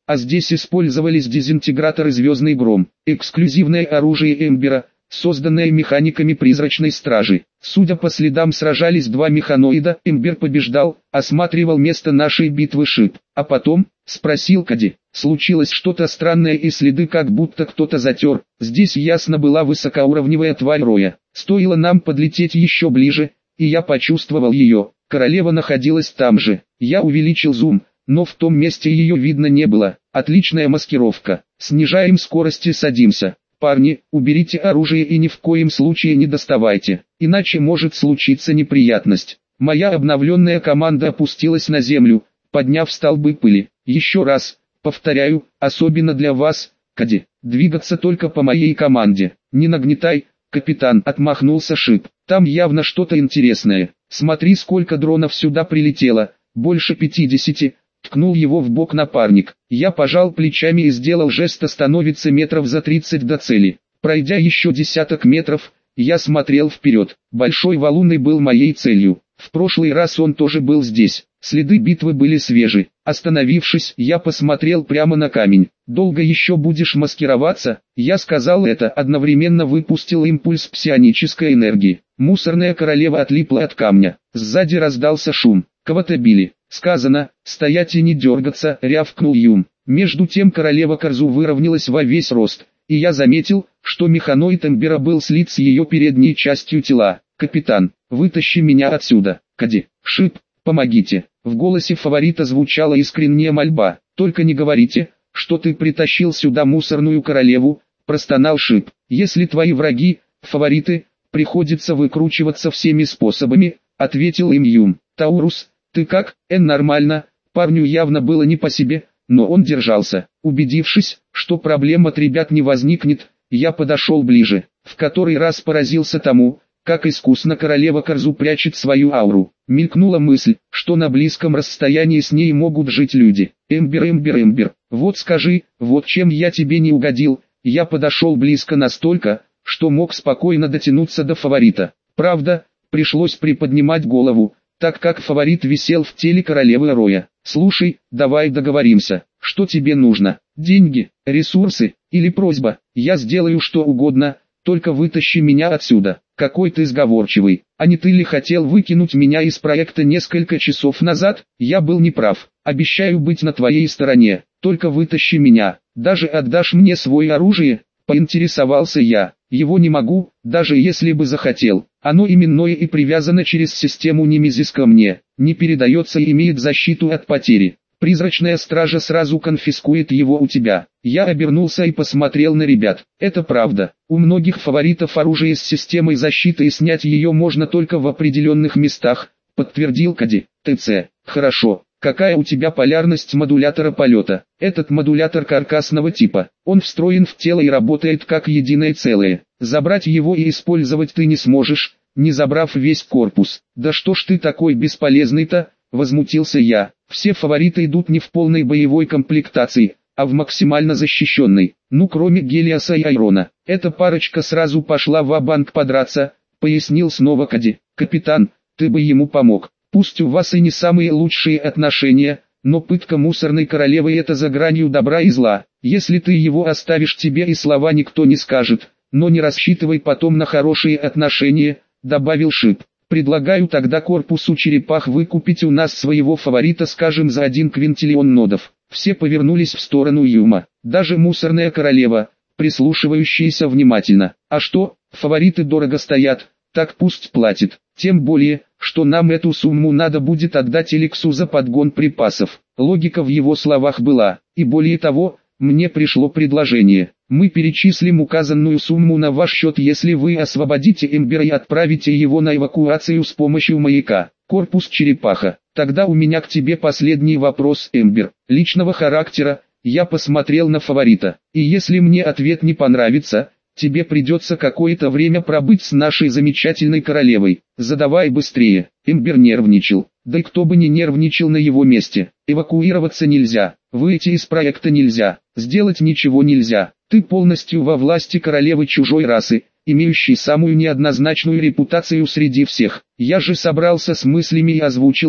а здесь использовались дезинтеграторы «Звездный гром», эксклюзивное оружие Эмбера, созданное механиками призрачной стражи. Судя по следам, сражались два механоида. Эмбер побеждал, осматривал место нашей битвы Шип. А потом, спросил Кади, случилось что-то странное и следы как будто кто-то затер. Здесь ясно была высокоуровневая тварь Роя. Стоило нам подлететь еще ближе, и я почувствовал ее. Королева находилась там же. Я увеличил зум, но в том месте ее видно не было. Отличная маскировка. Снижаем скорость и садимся. Парни, уберите оружие и ни в коем случае не доставайте, иначе может случиться неприятность. Моя обновленная команда опустилась на землю, подняв столбы пыли. Еще раз, повторяю, особенно для вас, Кади, двигаться только по моей команде. Не нагнетай, капитан, отмахнулся Шип. Там явно что-то интересное. Смотри, сколько дронов сюда прилетело, больше пятидесяти. Ткнул его в бок напарник. Я пожал плечами и сделал жест остановиться метров за тридцать до цели. Пройдя еще десяток метров, я смотрел вперед. Большой валун и был моей целью. В прошлый раз он тоже был здесь. Следы битвы были свежи. Остановившись, я посмотрел прямо на камень. «Долго еще будешь маскироваться?» Я сказал это, одновременно выпустил импульс псионической энергии. Мусорная королева отлипла от камня. Сзади раздался шум. Кого-то били. Сказано, стоять и не дергаться, рявкнул Юм. Между тем королева Корзу выровнялась во весь рост, и я заметил, что механоид Эмбера был слит с ее передней частью тела. «Капитан, вытащи меня отсюда!» «Кади, Шип, помогите!» В голосе фаворита звучала искренняя мольба. «Только не говорите, что ты притащил сюда мусорную королеву», простонал Шип. «Если твои враги, фавориты, приходится выкручиваться всеми способами», ответил им Юм. «Таурус, ты как?» «Эн, нормально». Парню явно было не по себе, но он держался. Убедившись, что проблем от ребят не возникнет, я подошел ближе. В который раз поразился тому, как искусно королева Корзу прячет свою ауру. Мелькнула мысль, что на близком расстоянии с ней могут жить люди. Эмбер, Эмбер, Эмбер, вот скажи, вот чем я тебе не угодил. Я подошел близко настолько, что мог спокойно дотянуться до фаворита. Правда, пришлось приподнимать голову, так как фаворит висел в теле королевы Роя. «Слушай, давай договоримся, что тебе нужно? Деньги, ресурсы или просьба? Я сделаю что угодно, только вытащи меня отсюда». «Какой ты сговорчивый, а не ты ли хотел выкинуть меня из проекта несколько часов назад?» «Я был неправ, обещаю быть на твоей стороне, только вытащи меня. Даже отдашь мне свое оружие?» Поинтересовался я. «Его не могу, даже если бы захотел. Оно именное и привязано через систему Немезис ко мне, не передается и имеет защиту от потери. Призрачная стража сразу конфискует его у тебя». Я обернулся и посмотрел на ребят. Это правда. У многих фаворитов оружие с системой защиты и снять ее можно только в определенных местах, подтвердил Кади. ТЦ. Хорошо. Какая у тебя полярность модулятора полета? Этот модулятор каркасного типа. Он встроен в тело и работает как единое целое. Забрать его и использовать ты не сможешь, не забрав весь корпус. «Да что ж ты такой бесполезный-то?» — возмутился я. «Все фавориты идут не в полной боевой комплектации, а в максимально защищенной. Ну кроме Гелиоса и Айрона. Эта парочка сразу пошла ва-банк подраться», — пояснил снова Кади. «Капитан, ты бы ему помог. Пусть у вас и не самые лучшие отношения, но пытка мусорной королевы — это за гранью добра и зла. Если ты его оставишь, тебе и слова никто не скажет, но не рассчитывай потом на хорошие отношения», — добавил Шип. «Предлагаю тогда корпусу черепах выкупить у нас своего фаворита, скажем, за один квинтиллион нодов». Все повернулись в сторону Юма, даже мусорная королева, прислушивающаяся внимательно. «А что, фавориты дорого стоят, так пусть платит, тем более, что нам эту сумму надо будет отдать Эликсу за подгон припасов». Логика в его словах была, и более того, мне пришло предложение. «Мы перечислим указанную сумму на ваш счет, если вы освободите Эмбера и отправите его на эвакуацию с помощью маяка. Корпус черепаха. Тогда у меня к тебе последний вопрос, Эмбер, личного характера». Я посмотрел на фаворита. «И если мне ответ не понравится, тебе придется какое-то время пробыть с нашей замечательной королевой. Задавай быстрее». Эмбер нервничал. Да и кто бы не нервничал на его месте. Эвакуироваться нельзя, выйти из проекта нельзя, сделать ничего нельзя. Ты полностью во власти королевы чужой расы, имеющей самую неоднозначную репутацию среди всех. Я же собрался с мыслями и озвучил то,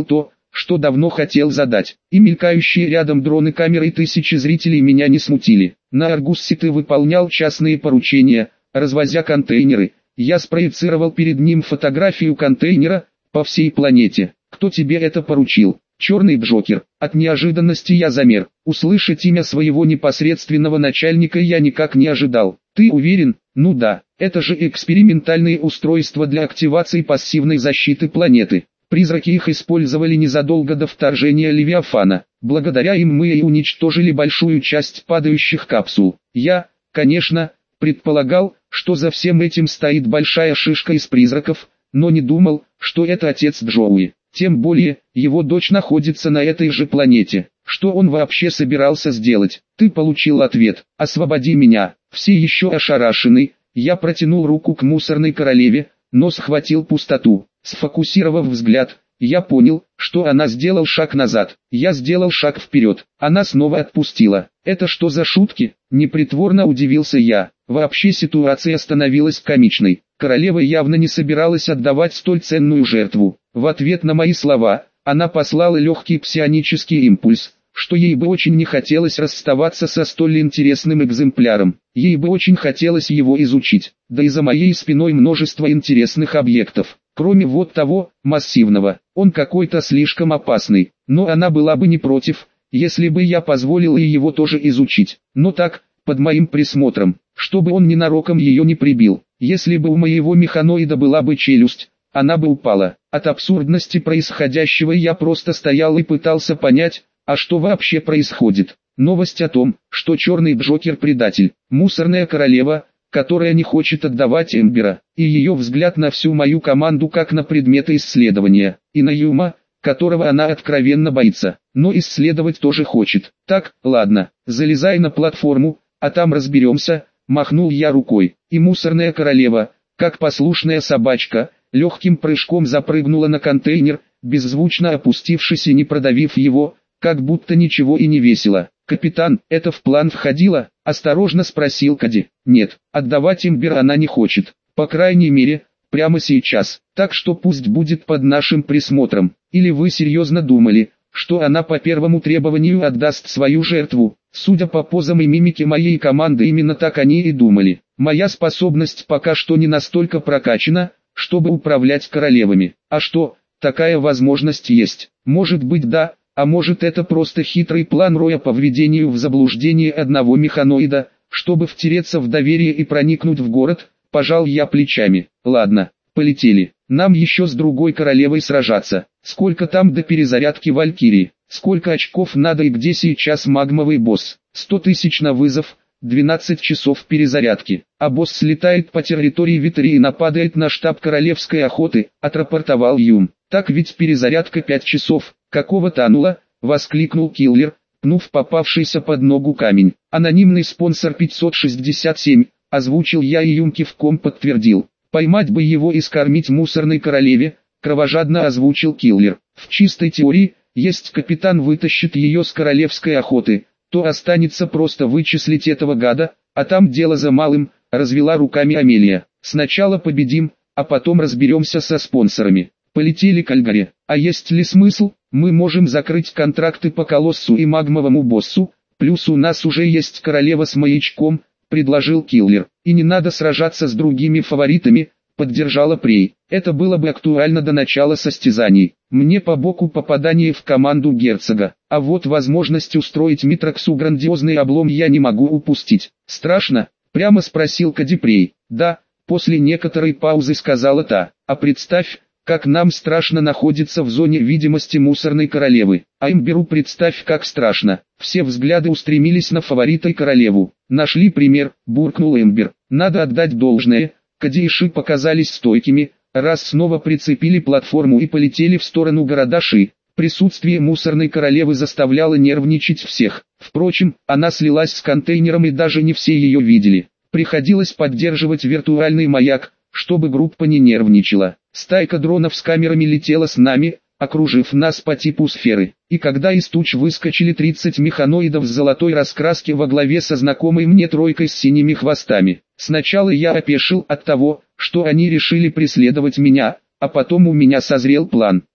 что давно хотел задать. И мелькающие рядом дроны камеры тысячи зрителей меня не смутили. На Аргуссе ты выполнял частные поручения, развозя контейнеры. Я спроецировал перед ним фотографию контейнера по всей планете. Кто тебе это поручил? Черный Джокер. От неожиданности я замер. Услышать имя своего непосредственного начальника я никак не ожидал. Ты уверен? Ну да, это же экспериментальные устройства для активации пассивной защиты планеты. Призраки их использовали незадолго до вторжения Левиафана. Благодаря им мы и уничтожили большую часть падающих капсул. Я, конечно, предполагал, что за всем этим стоит большая шишка из призраков, но не думал, что это отец Джоуи. Тем более, его дочь находится на этой же планете. Что он вообще собирался сделать? Ты получил ответ. Освободи меня. Все еще ошарашены. Я протянул руку к мусорной королеве, но схватил пустоту. Сфокусировав взгляд, я понял, что она сделал шаг назад. Я сделал шаг вперед. Она снова отпустила. Это что за шутки? Непритворно удивился я. Вообще ситуация становилась комичной. Королева явно не собиралась отдавать столь ценную жертву. В ответ на мои слова, она послала легкий псионический импульс, что ей бы очень не хотелось расставаться со столь интересным экземпляром. Ей бы очень хотелось его изучить. Да и за моей спиной множество интересных объектов. Кроме вот того, массивного, он какой-то слишком опасный, но она была бы не против, если бы я позволил ей его тоже изучить. Но так, под моим присмотром, чтобы он ненароком ее не прибил. Если бы у моего механоида была бы челюсть, она бы упала. От абсурдности происходящего я просто стоял и пытался понять, а что вообще происходит. Новость о том, что Черный Джокер предатель, мусорная королева, которая не хочет отдавать Эмбера, и ее взгляд на всю мою команду как на предметы исследования, и на Юма, которого она откровенно боится, но исследовать тоже хочет. Так, ладно, залезай на платформу, а там разберемся, махнул я рукой, и мусорная королева, как послушная собачка, легким прыжком запрыгнула на контейнер, беззвучно опустившись и не продавив его, как будто ничего и не весело. «Капитан, это в план входило?» – осторожно спросил Кади. «Нет, отдавать Эмбер она не хочет, по крайней мере, прямо сейчас, так что пусть будет под нашим присмотром. Или вы серьезно думали, что она по первому требованию отдаст свою жертву?» Судя по позам и мимике моей команды, именно так они и думали. Моя способность пока что не настолько прокачана, чтобы управлять королевами. А что, такая возможность есть? Может быть, да. А может, это просто хитрый план Роя по введению в заблуждение одного механоида, чтобы втереться в доверие и проникнуть в город? Пожал я плечами. Ладно, полетели. Нам еще с другой королевой сражаться. Сколько там до перезарядки Валькирии? Сколько очков надо и где сейчас магмовый босс? сто тысяч на вызов, двенадцать часов перезарядки. А босс слетает по территории Витерии и нападает на штаб королевской охоты, отрапортовал Юм. Так ведь перезарядка пять часов. «Какого танула?» — воскликнул киллер, пнув попавшийся под ногу камень. «Анонимный спонсор пятьсот шестьдесят семь», — озвучил я и Юм кивком подтвердил. «Поймать бы его и скормить мусорной королеве», — кровожадно озвучил киллер. «В чистой теории, есть капитан вытащит ее с королевской охоты, то останется просто вычислить этого гада, а там дело за малым», — развела руками Амелия. «Сначала победим, а потом разберемся со спонсорами. Полетели к Альгаре. А есть ли смысл? Мы можем закрыть контракты по Колоссу и магмовому боссу, плюс у нас уже есть королева с маячком», — предложил киллер. «И не надо сражаться с другими фаворитами», — поддержала Прей. «Это было бы актуально до начала состязаний. Мне по боку попадание в команду герцога, а вот возможность устроить Митраксу грандиозный облом я не могу упустить». «Страшно?» — прямо спросил Кади Прей. «Да», — после некоторой паузы сказала та. «А представь, как нам страшно находиться в зоне видимости мусорной королевы. А Эмберу представь, как страшно». Все взгляды устремились на фаворита и королеву. «Нашли пример», — буркнул Эмбер. «Надо отдать должное, Кади и Ши показались стойкими, раз снова прицепили платформу и полетели в сторону города Ши». Присутствие мусорной королевы заставляло нервничать всех. Впрочем, она слилась с контейнером и даже не все ее видели. Приходилось поддерживать виртуальный маяк, чтобы группа не нервничала. Стайка дронов с камерами летела с нами, окружив нас по типу сферы. И когда из туч выскочили тридцать механоидов с золотой раскраски во главе со знакомой мне тройкой с синими хвостами, сначала я опешил от того, что они решили преследовать меня, а потом у меня созрел план.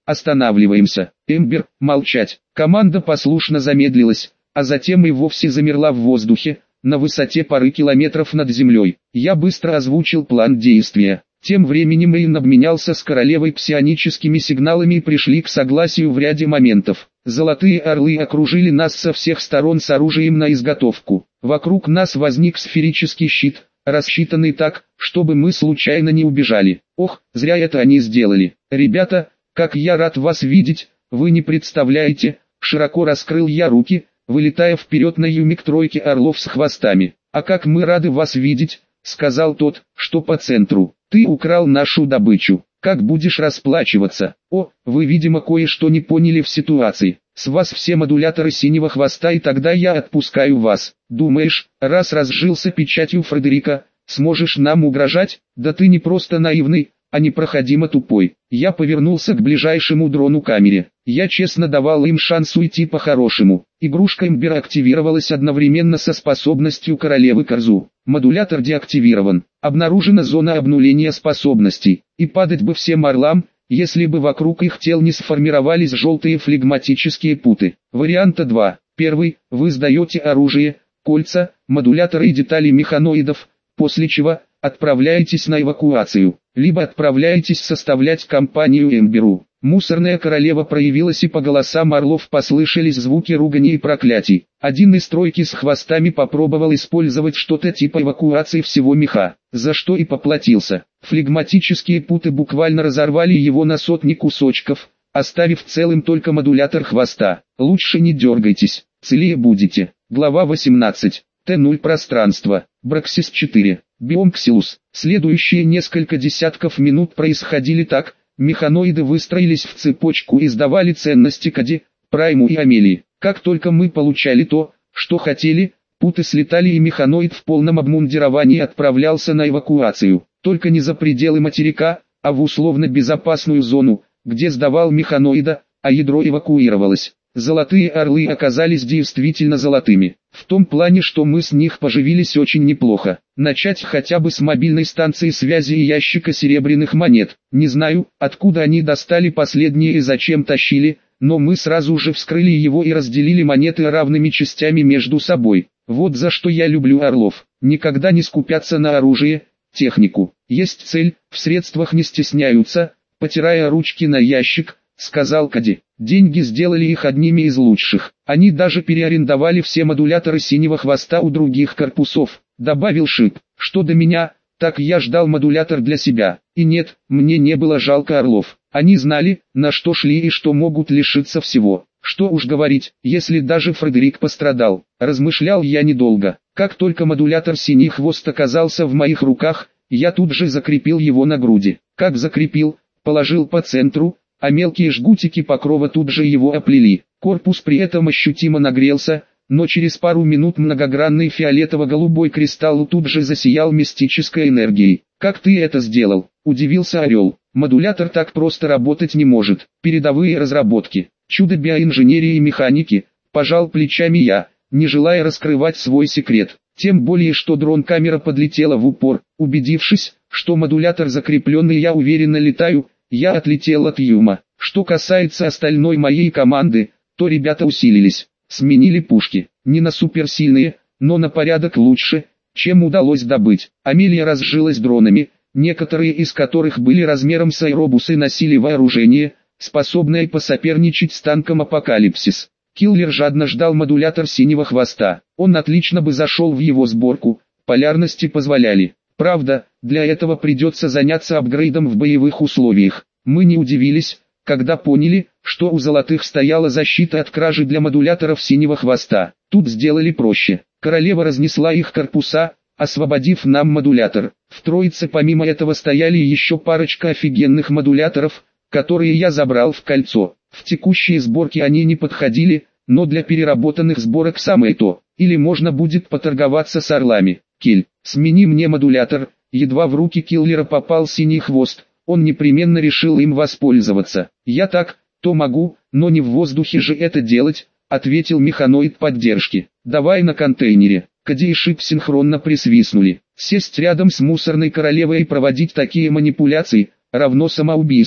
Останавливаемся. Эмбер, молчать. Команда послушно замедлилась, а затем и вовсе замерла в воздухе, на высоте пары километров над землей. Я быстро озвучил план действия. Тем временем Эйн обменялся с королевой псионическими сигналами и пришли к согласию в ряде моментов. Золотые орлы окружили нас со всех сторон с оружием на изготовку. Вокруг нас возник сферический щит, рассчитанный так, чтобы мы случайно не убежали. Ох, зря это они сделали. Ребята, как я рад вас видеть, вы не представляете, широко раскрыл я руки, вылетая вперед на юмик тройки орлов с хвостами. А как мы рады вас видеть, сказал тот, что по центру. Ты украл нашу добычу. Как будешь расплачиваться? О, вы видимо кое-что не поняли в ситуации. С вас все модуляторы синего хвоста, и тогда я отпускаю вас. Думаешь, раз разжился печатью Фредерика, сможешь нам угрожать? Да ты не просто наивный, а непроходимо тупой. Я повернулся к ближайшему дрону-камере. Я честно давал им шанс уйти по-хорошему. Игрушка Эмбер активировалась одновременно со способностью королевы Корзу. Модулятор деактивирован. Обнаружена зона обнуления способностей. И падать бы всем орлам, если бы вокруг их тел не сформировались желтые флегматические путы. Варианта два. Первый. Вы сдаете оружие, кольца, модуляторы и детали механоидов, после чего отправляетесь на эвакуацию, либо отправляетесь составлять компанию Эмберу. Мусорная королева проявилась, и по голосам орлов послышались звуки ругани и проклятий. Один из тройки с хвостами попробовал использовать что-то типа эвакуации всего меха, за что и поплатился. Флегматические путы буквально разорвали его на сотни кусочков, оставив целым только модулятор хвоста. Лучше не дергайтесь, целее будете. Глава восемнадцать. Т ноль пространство. Браксис четыре. Биом Ксилус. Следующие несколько десятков минут происходили так. Механоиды выстроились в цепочку и сдавали ценности Кади, Прайму и Амелии. Как только мы получали то, что хотели, путы слетали, и механоид в полном обмундировании отправлялся на эвакуацию. Только не за пределы материка, а в условно безопасную зону, где сдавал механоида, а ядро эвакуировалось. Золотые орлы оказались действительно золотыми. В том плане, что мы с них поживились очень неплохо. Начать хотя бы с мобильной станции связи и ящика серебряных монет. Не знаю, откуда они достали последние и зачем тащили, но мы сразу же вскрыли его и разделили монеты равными частями между собой. Вот за что я люблю орлов. Никогда не скупятся на оружие, технику. Есть цель, в средствах не стесняются, потирая ручки на ящик, сказал Кади. Деньги сделали их одними из лучших. Они даже переарендовали все модуляторы синего хвоста у других корпусов, добавил Шип. Что до меня, так я ждал модулятор для себя. И нет, мне не было жалко орлов. Они знали, на что шли и что могут лишиться всего. Что уж говорить, если даже Фредерик пострадал. Размышлял я недолго. Как только модулятор синий хвост оказался в моих руках, я тут же закрепил его на груди. Как закрепил, положил по центру, а мелкие жгутики покрова тут же его оплели. Корпус при этом ощутимо нагрелся, но через пару минут многогранный фиолетово-голубой кристалл тут же засиял мистической энергией. «Как ты это сделал?» – удивился Орел. «Модулятор так просто работать не может. Передовые разработки. Чудо биоинженерии и механики», – пожал плечами я, не желая раскрывать свой секрет. Тем более, что дрон-камера подлетела в упор. Убедившись, что модулятор закрепленный, я уверенно летаю, я отлетел от Юма. Что касается остальной моей команды, то ребята усилились, сменили пушки, не на суперсильные, но на порядок лучше, чем удалось добыть. Амелия разжилась дронами, некоторые из которых были размером с аэробус и носили вооружение, способное посоперничать с танком Апокалипсис. Киллер жадно ждал модулятор синего хвоста. Он отлично бы зашел в его сборку, полярности позволяли. Правда, для этого придется заняться апгрейдом в боевых условиях. Мы не удивились, когда поняли, что у золотых стояла защита от кражи для модуляторов синего хвоста. Тут сделали проще. Королева разнесла их корпуса, освободив нам модулятор. В троице помимо этого стояли еще парочка офигенных модуляторов, которые я забрал в кольцо. В текущие сборки они не подходили, но для переработанных сборок самое то. Или можно будет поторговаться с орлами. Киль, смени мне модулятор. Едва в руки киллера попал синий хвост, он непременно решил им воспользоваться. Я так, то могу, но не в воздухе же это делать, ответил механоид поддержки. Давай на контейнере. Кади и Шип синхронно присвистнули. Сесть рядом с мусорной королевой и проводить такие манипуляции, равно самоубийству.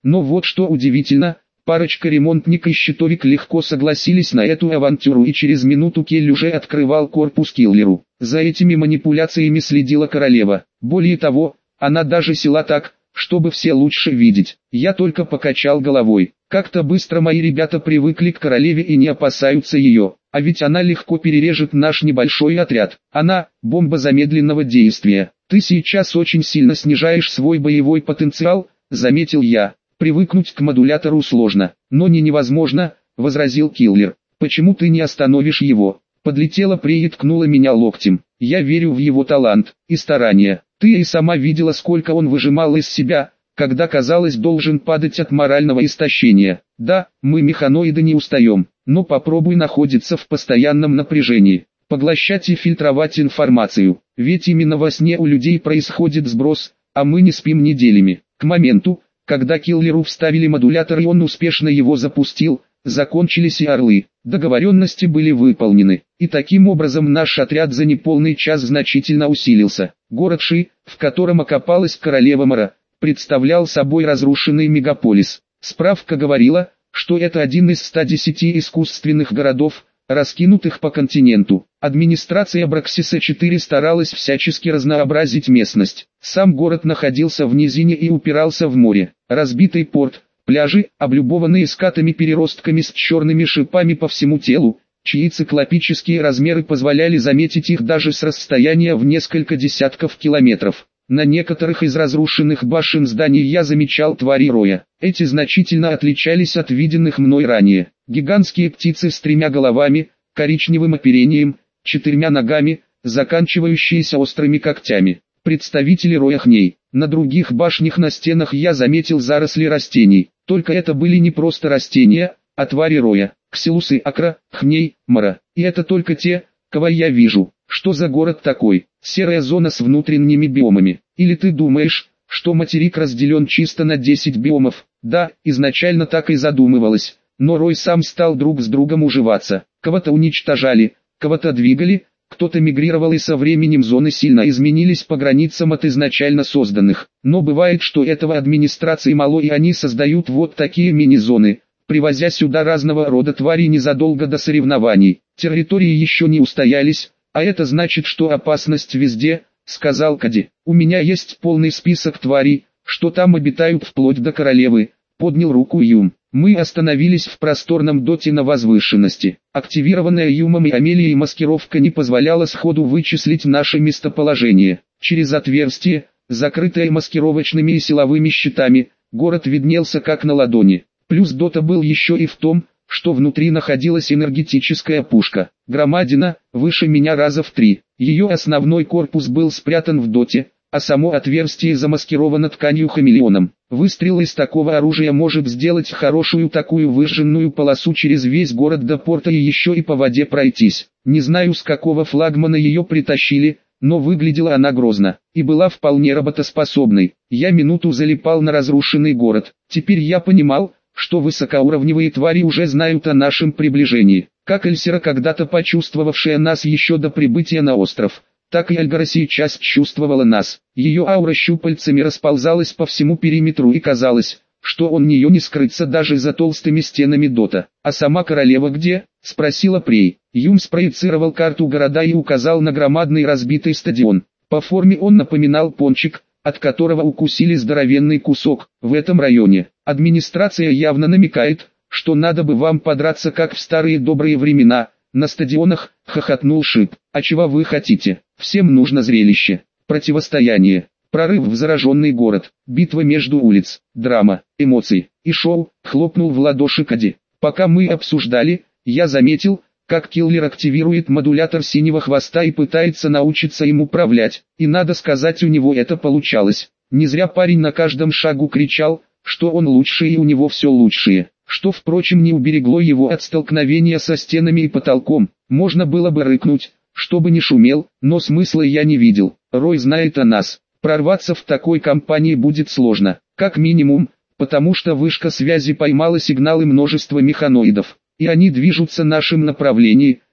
Но вот что удивительно, парочка ремонтник и щитовик легко согласились на эту авантюру, и через минуту Келли уже открывал корпус киллеру. За этими манипуляциями следила королева. Более того, она даже села так, чтобы все лучше видеть. Я только покачал головой. Как-то быстро мои ребята привыкли к королеве и не опасаются ее. А ведь она легко перережет наш небольшой отряд. Она – бомба замедленного действия. Ты сейчас очень сильно снижаешь свой боевой потенциал, заметил я. Привыкнуть к модулятору сложно, но не невозможно, возразил киллер. Почему ты не остановишь его? Подлетела Прей и ткнула меня локтем. Я верю в его талант и старания. Ты и сама видела, сколько он выжимал из себя, когда, казалось, должен падать от морального истощения. Да, мы механоиды не устаем, но попробуй находиться в постоянном напряжении, поглощать и фильтровать информацию. Ведь именно во сне у людей происходит сброс, а мы не спим неделями. К моменту, когда киллеру вставили модулятор и он успешно его запустил, закончились и орлы. Договоренности были выполнены, и таким образом наш отряд за неполный час значительно усилился. Город Ши, в котором окопалась королева Мара, представлял собой разрушенный мегаполис. Справка говорила, что это один из ста десяти искусственных городов, раскинутых по континенту. Администрация Браксиса четыре старалась всячески разнообразить местность. Сам город находился в низине и упирался в море. Разбитый порт, пляжи, облюбованные скатами-переростками с черными шипами по всему телу, чьи циклопические размеры позволяли заметить их даже с расстояния в несколько десятков километров. На некоторых из разрушенных башен зданий я замечал твари роя. Эти значительно отличались от виденных мной ранее. Гигантские птицы с тремя головами, коричневым оперением, четырьмя ногами, заканчивающиеся острыми когтями. Представители роя хней. На других башнях на стенах я заметил заросли растений. Только это были не просто растения, а твари роя. Ксилусы, акра, хней, мара. И это только те, кого я вижу. Что за город такой? Серая зона с внутренними биомами. Или ты думаешь, что материк разделен чисто на десять биомов? Да, изначально так и задумывалось. Но рой сам стал друг с другом уживаться. Кого-то уничтожали, кого-то двигали, кто-то мигрировал, и со временем зоны сильно изменились по границам от изначально созданных. Но бывает, что этого администрации мало, и они создают вот такие мини-зоны, привозя сюда разного рода твари незадолго до соревнований. Территории еще не устоялись, а это значит, что опасность везде, сказал Кади. У меня есть полный список тварей, что там обитают вплоть до королевы, поднял руку Юм. Мы остановились в просторном доте на возвышенности. Активированная Юмом и Амелией маскировка не позволяла сходу вычислить наше местоположение. Через отверстие, закрытое маскировочными и силовыми щитами, город виднелся как на ладони. Плюс дота был еще и в том, что внутри находилась энергетическая пушка. Громадина, выше меня раза в три. Ее основной корпус был спрятан в доте, а само отверстие замаскировано тканью-хамелеоном. Выстрел из такого оружия может сделать хорошую такую выжженную полосу через весь город до порта и еще и по воде пройтись. Не знаю, с какого флагмана ее притащили, но выглядела она грозно, и была вполне работоспособной. Я минуту залипал на разрушенный город. Теперь я понимал, что высокоуровневые твари уже знают о нашем приближении. Как Эльсера, когда-то почувствовавшая нас еще до прибытия на остров, так и Альгара сейчас чувствовала нас. Ее аура щупальцами расползалась по всему периметру, и казалось, что он нее не скрыться даже за толстыми стенами дота. «А сама королева где?» — спросила Прей. Юм спроецировал карту города и указал на громадный разбитый стадион. По форме он напоминал пончик, от которого укусили здоровенный кусок. В этом районе администрация явно намекает, что надо бы вам подраться как в старые добрые времена. На стадионах, хохотнул Шип. А чего вы хотите? Всем нужно зрелище, противостояние, прорыв в зараженный город, битва между улиц, драма, эмоции и шоу, хлопнул в ладоши Кади. Пока мы обсуждали, я заметил, как киллер активирует модулятор синего хвоста и пытается научиться им управлять. И надо сказать, у него это получалось. Не зря парень на каждом шагу кричал, что он лучший и у него все лучшее. Что, впрочем, не уберегло его от столкновения со стенами и потолком. Можно было бы рыкнуть, чтобы не шумел, но смысла я не видел. Рой знает о нас. Прорваться в такой компании будет сложно, как минимум, потому что вышка связи поймала сигналы множества механоидов, и они движутся в нашем направлении,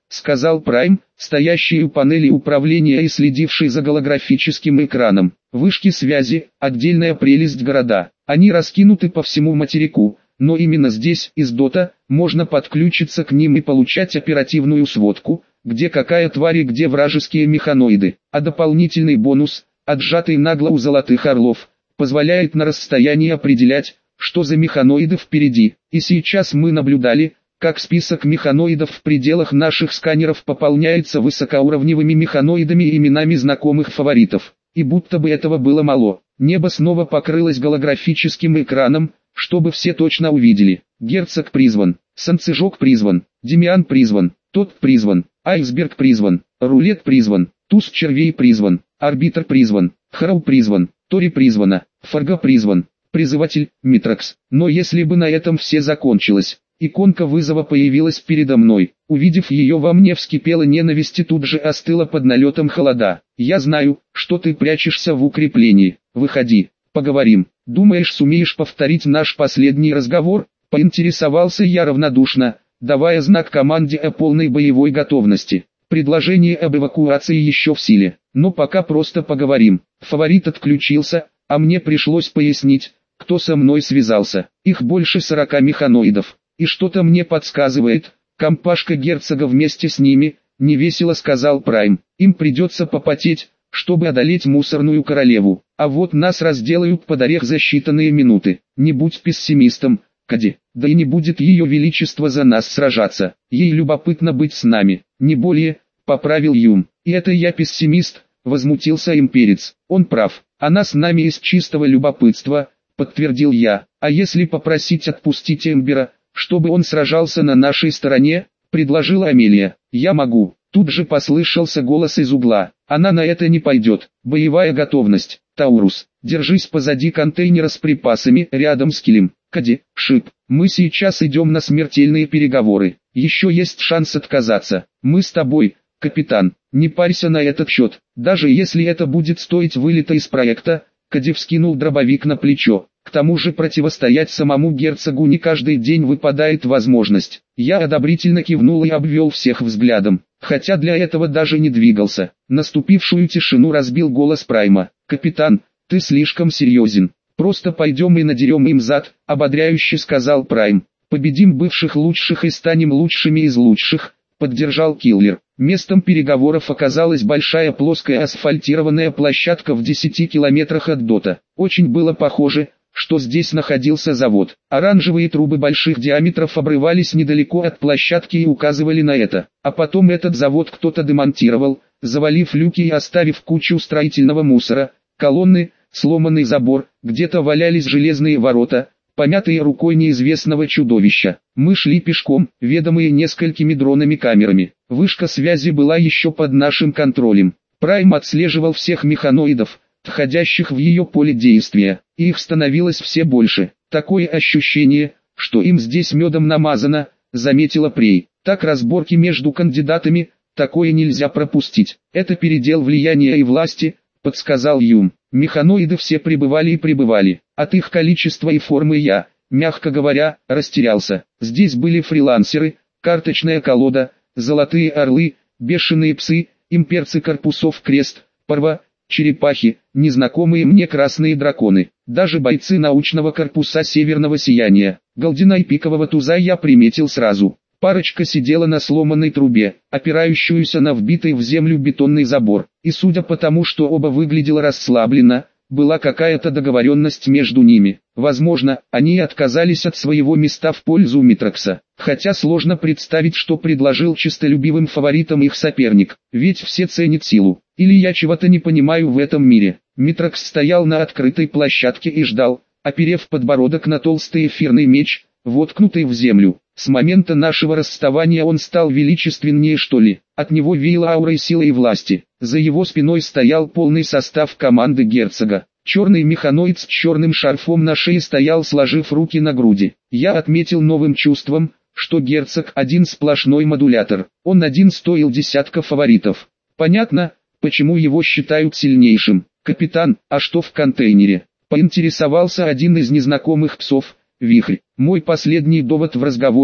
сказал Прайм, стоящий у панели управления и следивший за голографическим экраном. Вышки связи – отдельная прелесть города. Они раскинуты по всему материку, но именно здесь, из дота, можно подключиться к ним и получать оперативную сводку, где какая тварь и где вражеские механоиды. А дополнительный бонус, отжатый нагло у золотых орлов, позволяет на расстоянии определять, что за механоиды впереди. И сейчас мы наблюдали, как список механоидов в пределах наших сканеров пополняется высокоуровневыми механоидами и именами знакомых фаворитов. И будто бы этого было мало, небо снова покрылось голографическим экраном, чтобы все точно увидели. Герцог призван, Санцежок призван, Демиан призван, Тот призван, Айсберг призван, Рулет призван, Туз червей призван, Арбитр призван, Харау призван, Тори призвана, Фарго призван, Призыватель, Митракс. Но если бы на этом все закончилось, иконка вызова появилась передо мной. Увидев ее, во мне вскипела ненависть и тут же остыла под налетом холода. Я знаю, что ты прячешься в укреплении. Выходи, поговорим. Думаешь, сумеешь повторить наш последний разговор? Поинтересовался я равнодушно, давая знак команде о полной боевой готовности. Предложение об эвакуации еще в силе, но пока просто поговорим. Фаворит отключился, а мне пришлось пояснить, кто со мной связался. Их больше сорока механоидов. И что-то мне подсказывает, компашка герцога вместе с ними, невесело сказал Прайм. Им придется попотеть, чтобы одолеть мусорную королеву. А вот нас разделают под орех за считанные минуты. Не будь пессимистом, Кади. Да и не будет ее величество за нас сражаться. Ей любопытно быть с нами. Не более, поправил Юм. И это я пессимист, возмутился имперец. Он прав. Она с нами из чистого любопытства, подтвердил я. А если попросить отпустить Эмбера, чтобы он сражался на нашей стороне, предложила Амелия. Я могу. Тут же послышался голос из угла. Она на это не пойдет. Боевая готовность. Таурус, держись позади контейнера с припасами, рядом с Килем. Кади, Шип, мы сейчас идем на смертельные переговоры. Еще есть шанс отказаться. Мы с тобой, капитан. Не парься на этот счет. Даже если это будет стоить вылета из проекта, Кади вскинул дробовик на плечо. К тому же противостоять самому герцогу не каждый день выпадает возможность. Я одобрительно кивнул и обвел всех взглядом, хотя для этого даже не двигался. Наступившую тишину разбил голос Прайма. «Капитан, ты слишком серьезен. Просто пойдем и надерем им зад», — ободряюще сказал Прайм. «Победим бывших лучших и станем лучшими из лучших», — поддержал Киллер. Местом переговоров оказалась большая плоская асфальтированная площадка в десяти километрах от Дота. Очень было похоже, что здесь находился завод. Оранжевые трубы больших диаметров обрывались недалеко от площадки и указывали на это. А потом этот завод кто-то демонтировал, завалив люки и оставив кучу строительного мусора, колонны, сломанный забор, где-то валялись железные ворота, помятые рукой неизвестного чудовища. Мы шли пешком, ведомые несколькими дронами-камерами. Вышка связи была еще под нашим контролем. Прайм отслеживал всех механоидов, входящих в ее поле действия, и их становилось все больше. Такое ощущение, что им здесь медом намазано, заметила Прей. Так разборки между кандидатами, такое нельзя пропустить. Это передел влияния и власти, подсказал Юм. Механоиды все прибывали и прибывали. От их количества и формы я, мягко говоря, растерялся. Здесь были фрилансеры, карточная колода, золотые орлы, бешеные псы, имперцы корпусов крест, парва, черепахи, незнакомые мне красные драконы, даже бойцы научного корпуса северного сияния. Голдина и пикового туза я приметил сразу. Парочка сидела на сломанной трубе, опирающуюся на вбитый в землю бетонный забор, и судя по тому, что оба выглядели расслабленно, была какая-то договоренность между ними. Возможно, они отказались от своего места в пользу Митракса, хотя сложно представить, что предложил честолюбивым фаворитам их соперник, ведь все ценят силу. Или я чего-то не понимаю в этом мире. Митракс стоял на открытой площадке и ждал, оперев подбородок на толстый эфирный меч, воткнутый в землю. С момента нашего расставания он стал величественнее, что ли. От него веяло аурой силы и власти. За его спиной стоял полный состав команды герцога. Черный механоид с черным шарфом на шее стоял, сложив руки на груди. Я отметил новым чувством, что герцог один сплошной модулятор. Он один стоил десятка фаворитов. Понятно, почему его считают сильнейшим. «Капитан, а что в контейнере?» — поинтересовался один из незнакомых псов. «Вихрь». Мой последний довод в разговоре,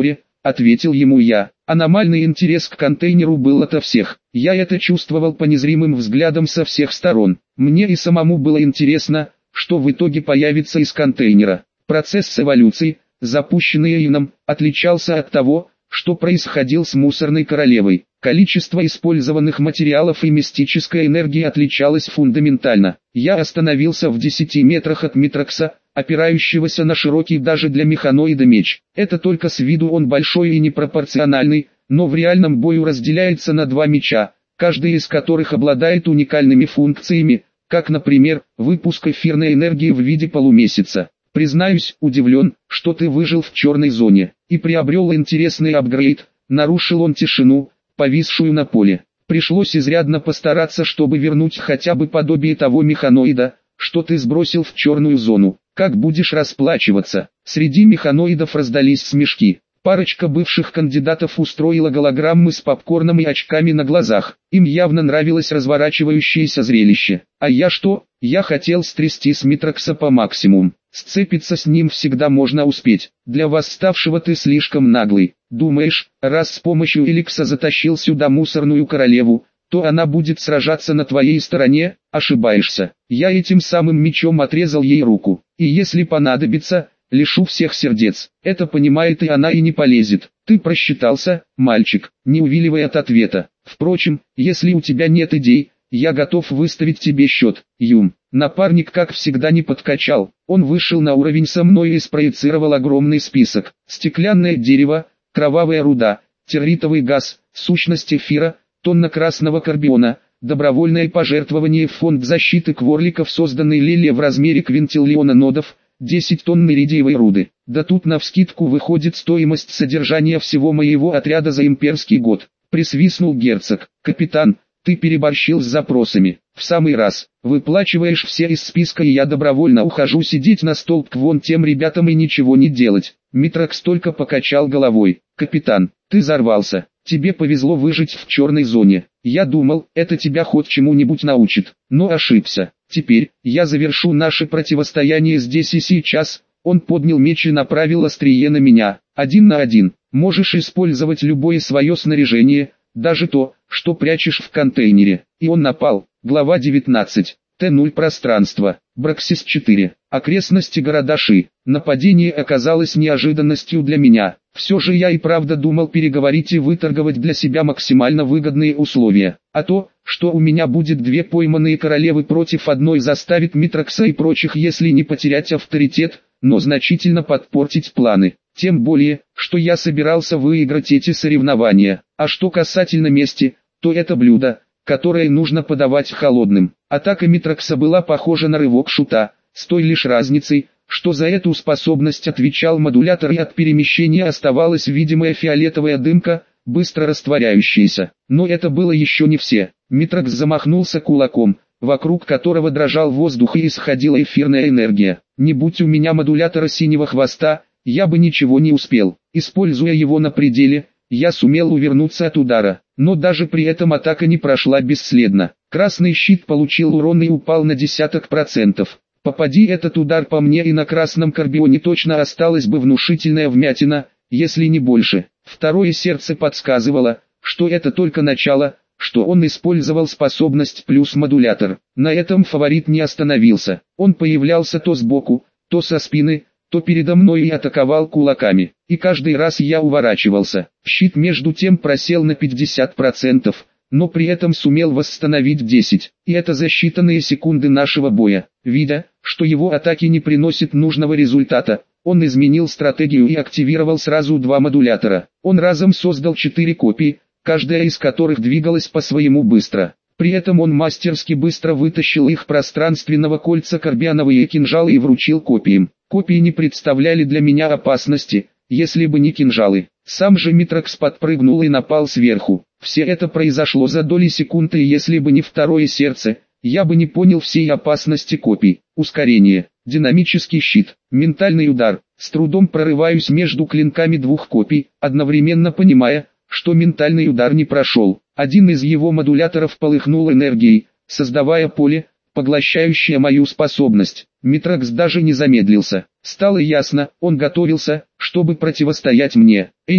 ответил ему я. Аномальный интерес к контейнеру был ото всех. Я это чувствовал по незримым взглядам со всех сторон. Мне и самому было интересно, что в итоге появится из контейнера. Процесс эволюции, запущенный Эйном, отличался от того, что происходил с мусорной королевой. Количество использованных материалов и мистическая энергия отличалось фундаментально. Я остановился в десяти метрах от Митрокса, опирающегося на широкий даже для механоида меч. Это только с виду он большой и непропорциональный, но в реальном бою разделяется на два меча, каждый из которых обладает уникальными функциями, как, например, выпуск эфирной энергии в виде полумесяца. Признаюсь, удивлен, что ты выжил в черной зоне и приобрел интересный апгрейд. Нарушил он тишину, повисшую на поле. Пришлось изрядно постараться, чтобы вернуть хотя бы подобие того механоида, что ты сбросил в черную зону. Как будешь расплачиваться? Среди механоидов раздались смешки. Парочка бывших кандидатов устроила голограммы с попкорном и очками на глазах. Им явно нравилось разворачивающееся зрелище. А я что? Я хотел стрясти с Митрокса по максимуму. Сцепиться с ним всегда можно успеть. Для восставшего ты слишком наглый. Думаешь, раз с помощью Эликса затащил сюда мусорную королеву, то она будет сражаться на твоей стороне? Ошибаешься. Я этим самым мечом отрезал ей руку. И если понадобится, лишу всех сердец. Это понимает и она, и не полезет. Ты просчитался, мальчик, не увиливай от ответа. Впрочем, если у тебя нет идей, я готов выставить тебе счет, Юм. Напарник как всегда не подкачал. Он вышел на уровень со мной и спроецировал огромный список. Стеклянное дерево, кровавая руда, территовый газ, сущность эфира, тонна красного карбиона, добровольное пожертвование в фонд защиты кворликов, созданный Лилия в размере квинтиллиона нодов, десять тонн иридиевой руды. Да тут навскидку выходит стоимость содержания всего моего отряда за имперский год. Присвистнул герцог. Капитан, ты переборщил с запросами. В самый раз. Выплачиваешь все из списка, и я добровольно ухожу сидеть на столб к вон тем ребятам и ничего не делать. Митрокс только покачал головой. Капитан, ты взорвался. Тебе повезло выжить в черной зоне. Я думал, это тебя хоть чему-нибудь научит. Но ошибся. Теперь, я завершу наше противостояние здесь и сейчас. Он поднял меч и направил острие на меня. Один на один. Можешь использовать любое свое снаряжение, даже то, что прячешь в контейнере. И он напал. Глава девятнадцать. Т ноль пространство. Браксис четыре. Окрестности города Ши. Нападение оказалось неожиданностью для меня. Все же я и правда думал переговорить и выторговать для себя максимально выгодные условия. А то, что у меня будет две пойманные королевы против одной, заставит Митрокса и прочих, если не потерять авторитет, но значительно подпортить планы. Тем более, что я собирался выиграть эти соревнования. А что касательно мести, то это блюдо, которое нужно подавать холодным. Атака Митрокса была похожа на рывок шута, с той лишь разницей, что за эту способность отвечал модулятор, и от перемещения оставалась видимая фиолетовая дымка, быстро растворяющаяся. Но это было еще не все. Митрокс замахнулся кулаком, вокруг которого дрожал воздух и исходила эфирная энергия. Не будь у меня модулятора синего хвоста, я бы ничего не успел. Используя его на пределе, я сумел увернуться от удара, но даже при этом атака не прошла бесследно. Красный щит получил урон и упал на десяток процентов. Попади этот удар по мне, и на красном карбионе точно осталась бы внушительная вмятина, если не больше. Второе сердце подсказывало, что это только начало, что он использовал способность плюс модулятор. На этом фаворит не остановился. Он появлялся то сбоку, то со спины, то передо мной и атаковал кулаками. И каждый раз я уворачивался. Щит между тем просел на пятьдесят процентов, но при этом сумел восстановить десять. И это за считанные секунды нашего боя. Видя, что его атаки не приносят нужного результата, он изменил стратегию и активировал сразу два модулятора. Он разом создал четыре копии, каждая из которых двигалась по-своему быстро. При этом он мастерски быстро вытащил их пространственного кольца карбиановые кинжалы и вручил копиям. Копии не представляли для меня опасности, если бы не кинжалы. Сам же Митрокс подпрыгнул и напал сверху. Все это произошло за доли секунды, и если бы не второе сердце, я бы не понял всей опасности копий. Ускорение, динамический щит, ментальный удар. С трудом прорываюсь между клинками двух копий, одновременно понимая, что ментальный удар не прошел. Один из его модуляторов полыхнул энергией, создавая поле, поглощающее мою способность. Митрокс даже не замедлился. Стало ясно, он готовился, чтобы противостоять мне. Эйн,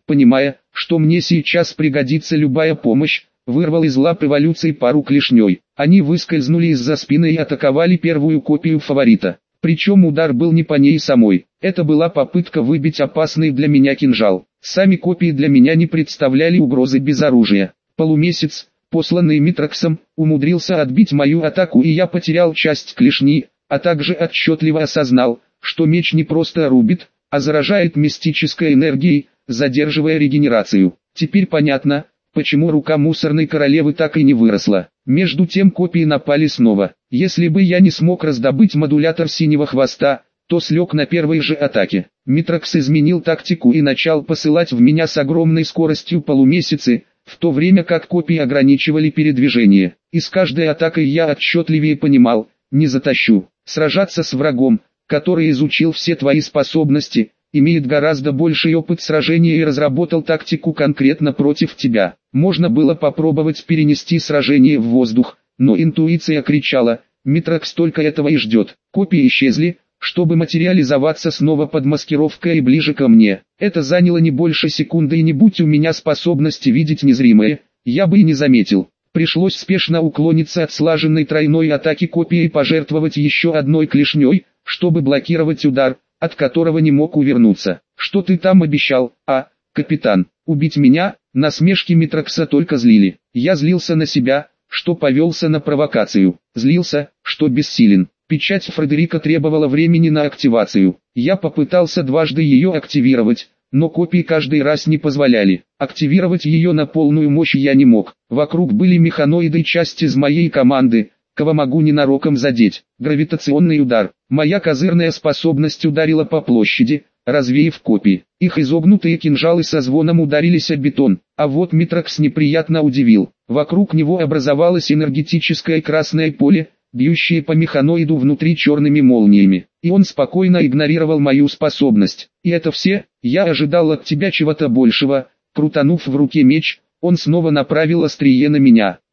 понимая, что мне сейчас пригодится любая помощь, вырвал из лап эволюции пару клешней. Они выскользнули из-за спины и атаковали первую копию фаворита. Причем удар был не по ней самой. Это была попытка выбить опасный для меня кинжал. Сами копии для меня не представляли угрозы без оружия. Полумесяц, посланный Митраксом, умудрился отбить мою атаку, и я потерял часть клешни, а также отчетливо осознал, что меч не просто рубит, а заражает мистической энергией, задерживая регенерацию. Теперь понятно, почему рука мусорной королевы так и не выросла. Между тем копии напали снова. Если бы я не смог раздобыть модулятор синего хвоста, то слег на первой же атаке. Митракс изменил тактику и начал посылать в меня с огромной скоростью полумесяцы, в то время как копии ограничивали передвижение. И с каждой атакой я отчетливее понимал, не затащу. Сражаться с врагом, который изучил все твои способности, имеет гораздо больший опыт сражения и разработал тактику конкретно против тебя. Можно было попробовать перенести сражение в воздух, но интуиция кричала: Митракс только этого и ждет. Копии исчезли, чтобы материализоваться снова под маскировкой и ближе ко мне. Это заняло не больше секунды, и не будь у меня способности видеть незримое, я бы и не заметил. Пришлось спешно уклониться от слаженной тройной атаки копии и пожертвовать еще одной клешней, чтобы блокировать удар, от которого не мог увернуться. Что ты там обещал, а, капитан? Убить меня? Насмешки Митракса только злили. Я злился на себя, что повелся на провокацию. Злился, что бессилен. Печать Фредерика требовала времени на активацию. Я попытался дважды ее активировать, но копии каждый раз не позволяли. Активировать ее на полную мощь я не мог. Вокруг были механоиды, часть из моей команды, кого могу ненароком задеть. Гравитационный удар. Моя козырная способность ударила по площади, развеяв копии. Их изогнутые кинжалы со звоном ударились о бетон. А вот Митракс неприятно удивил. Вокруг него образовалось энергетическое красное поле, бьющее по механоиду внутри черными молниями. И он спокойно игнорировал мою способность. И это все? Я ожидал от тебя чего-то большего. Крутанув в руке меч, он снова направил острие на меня.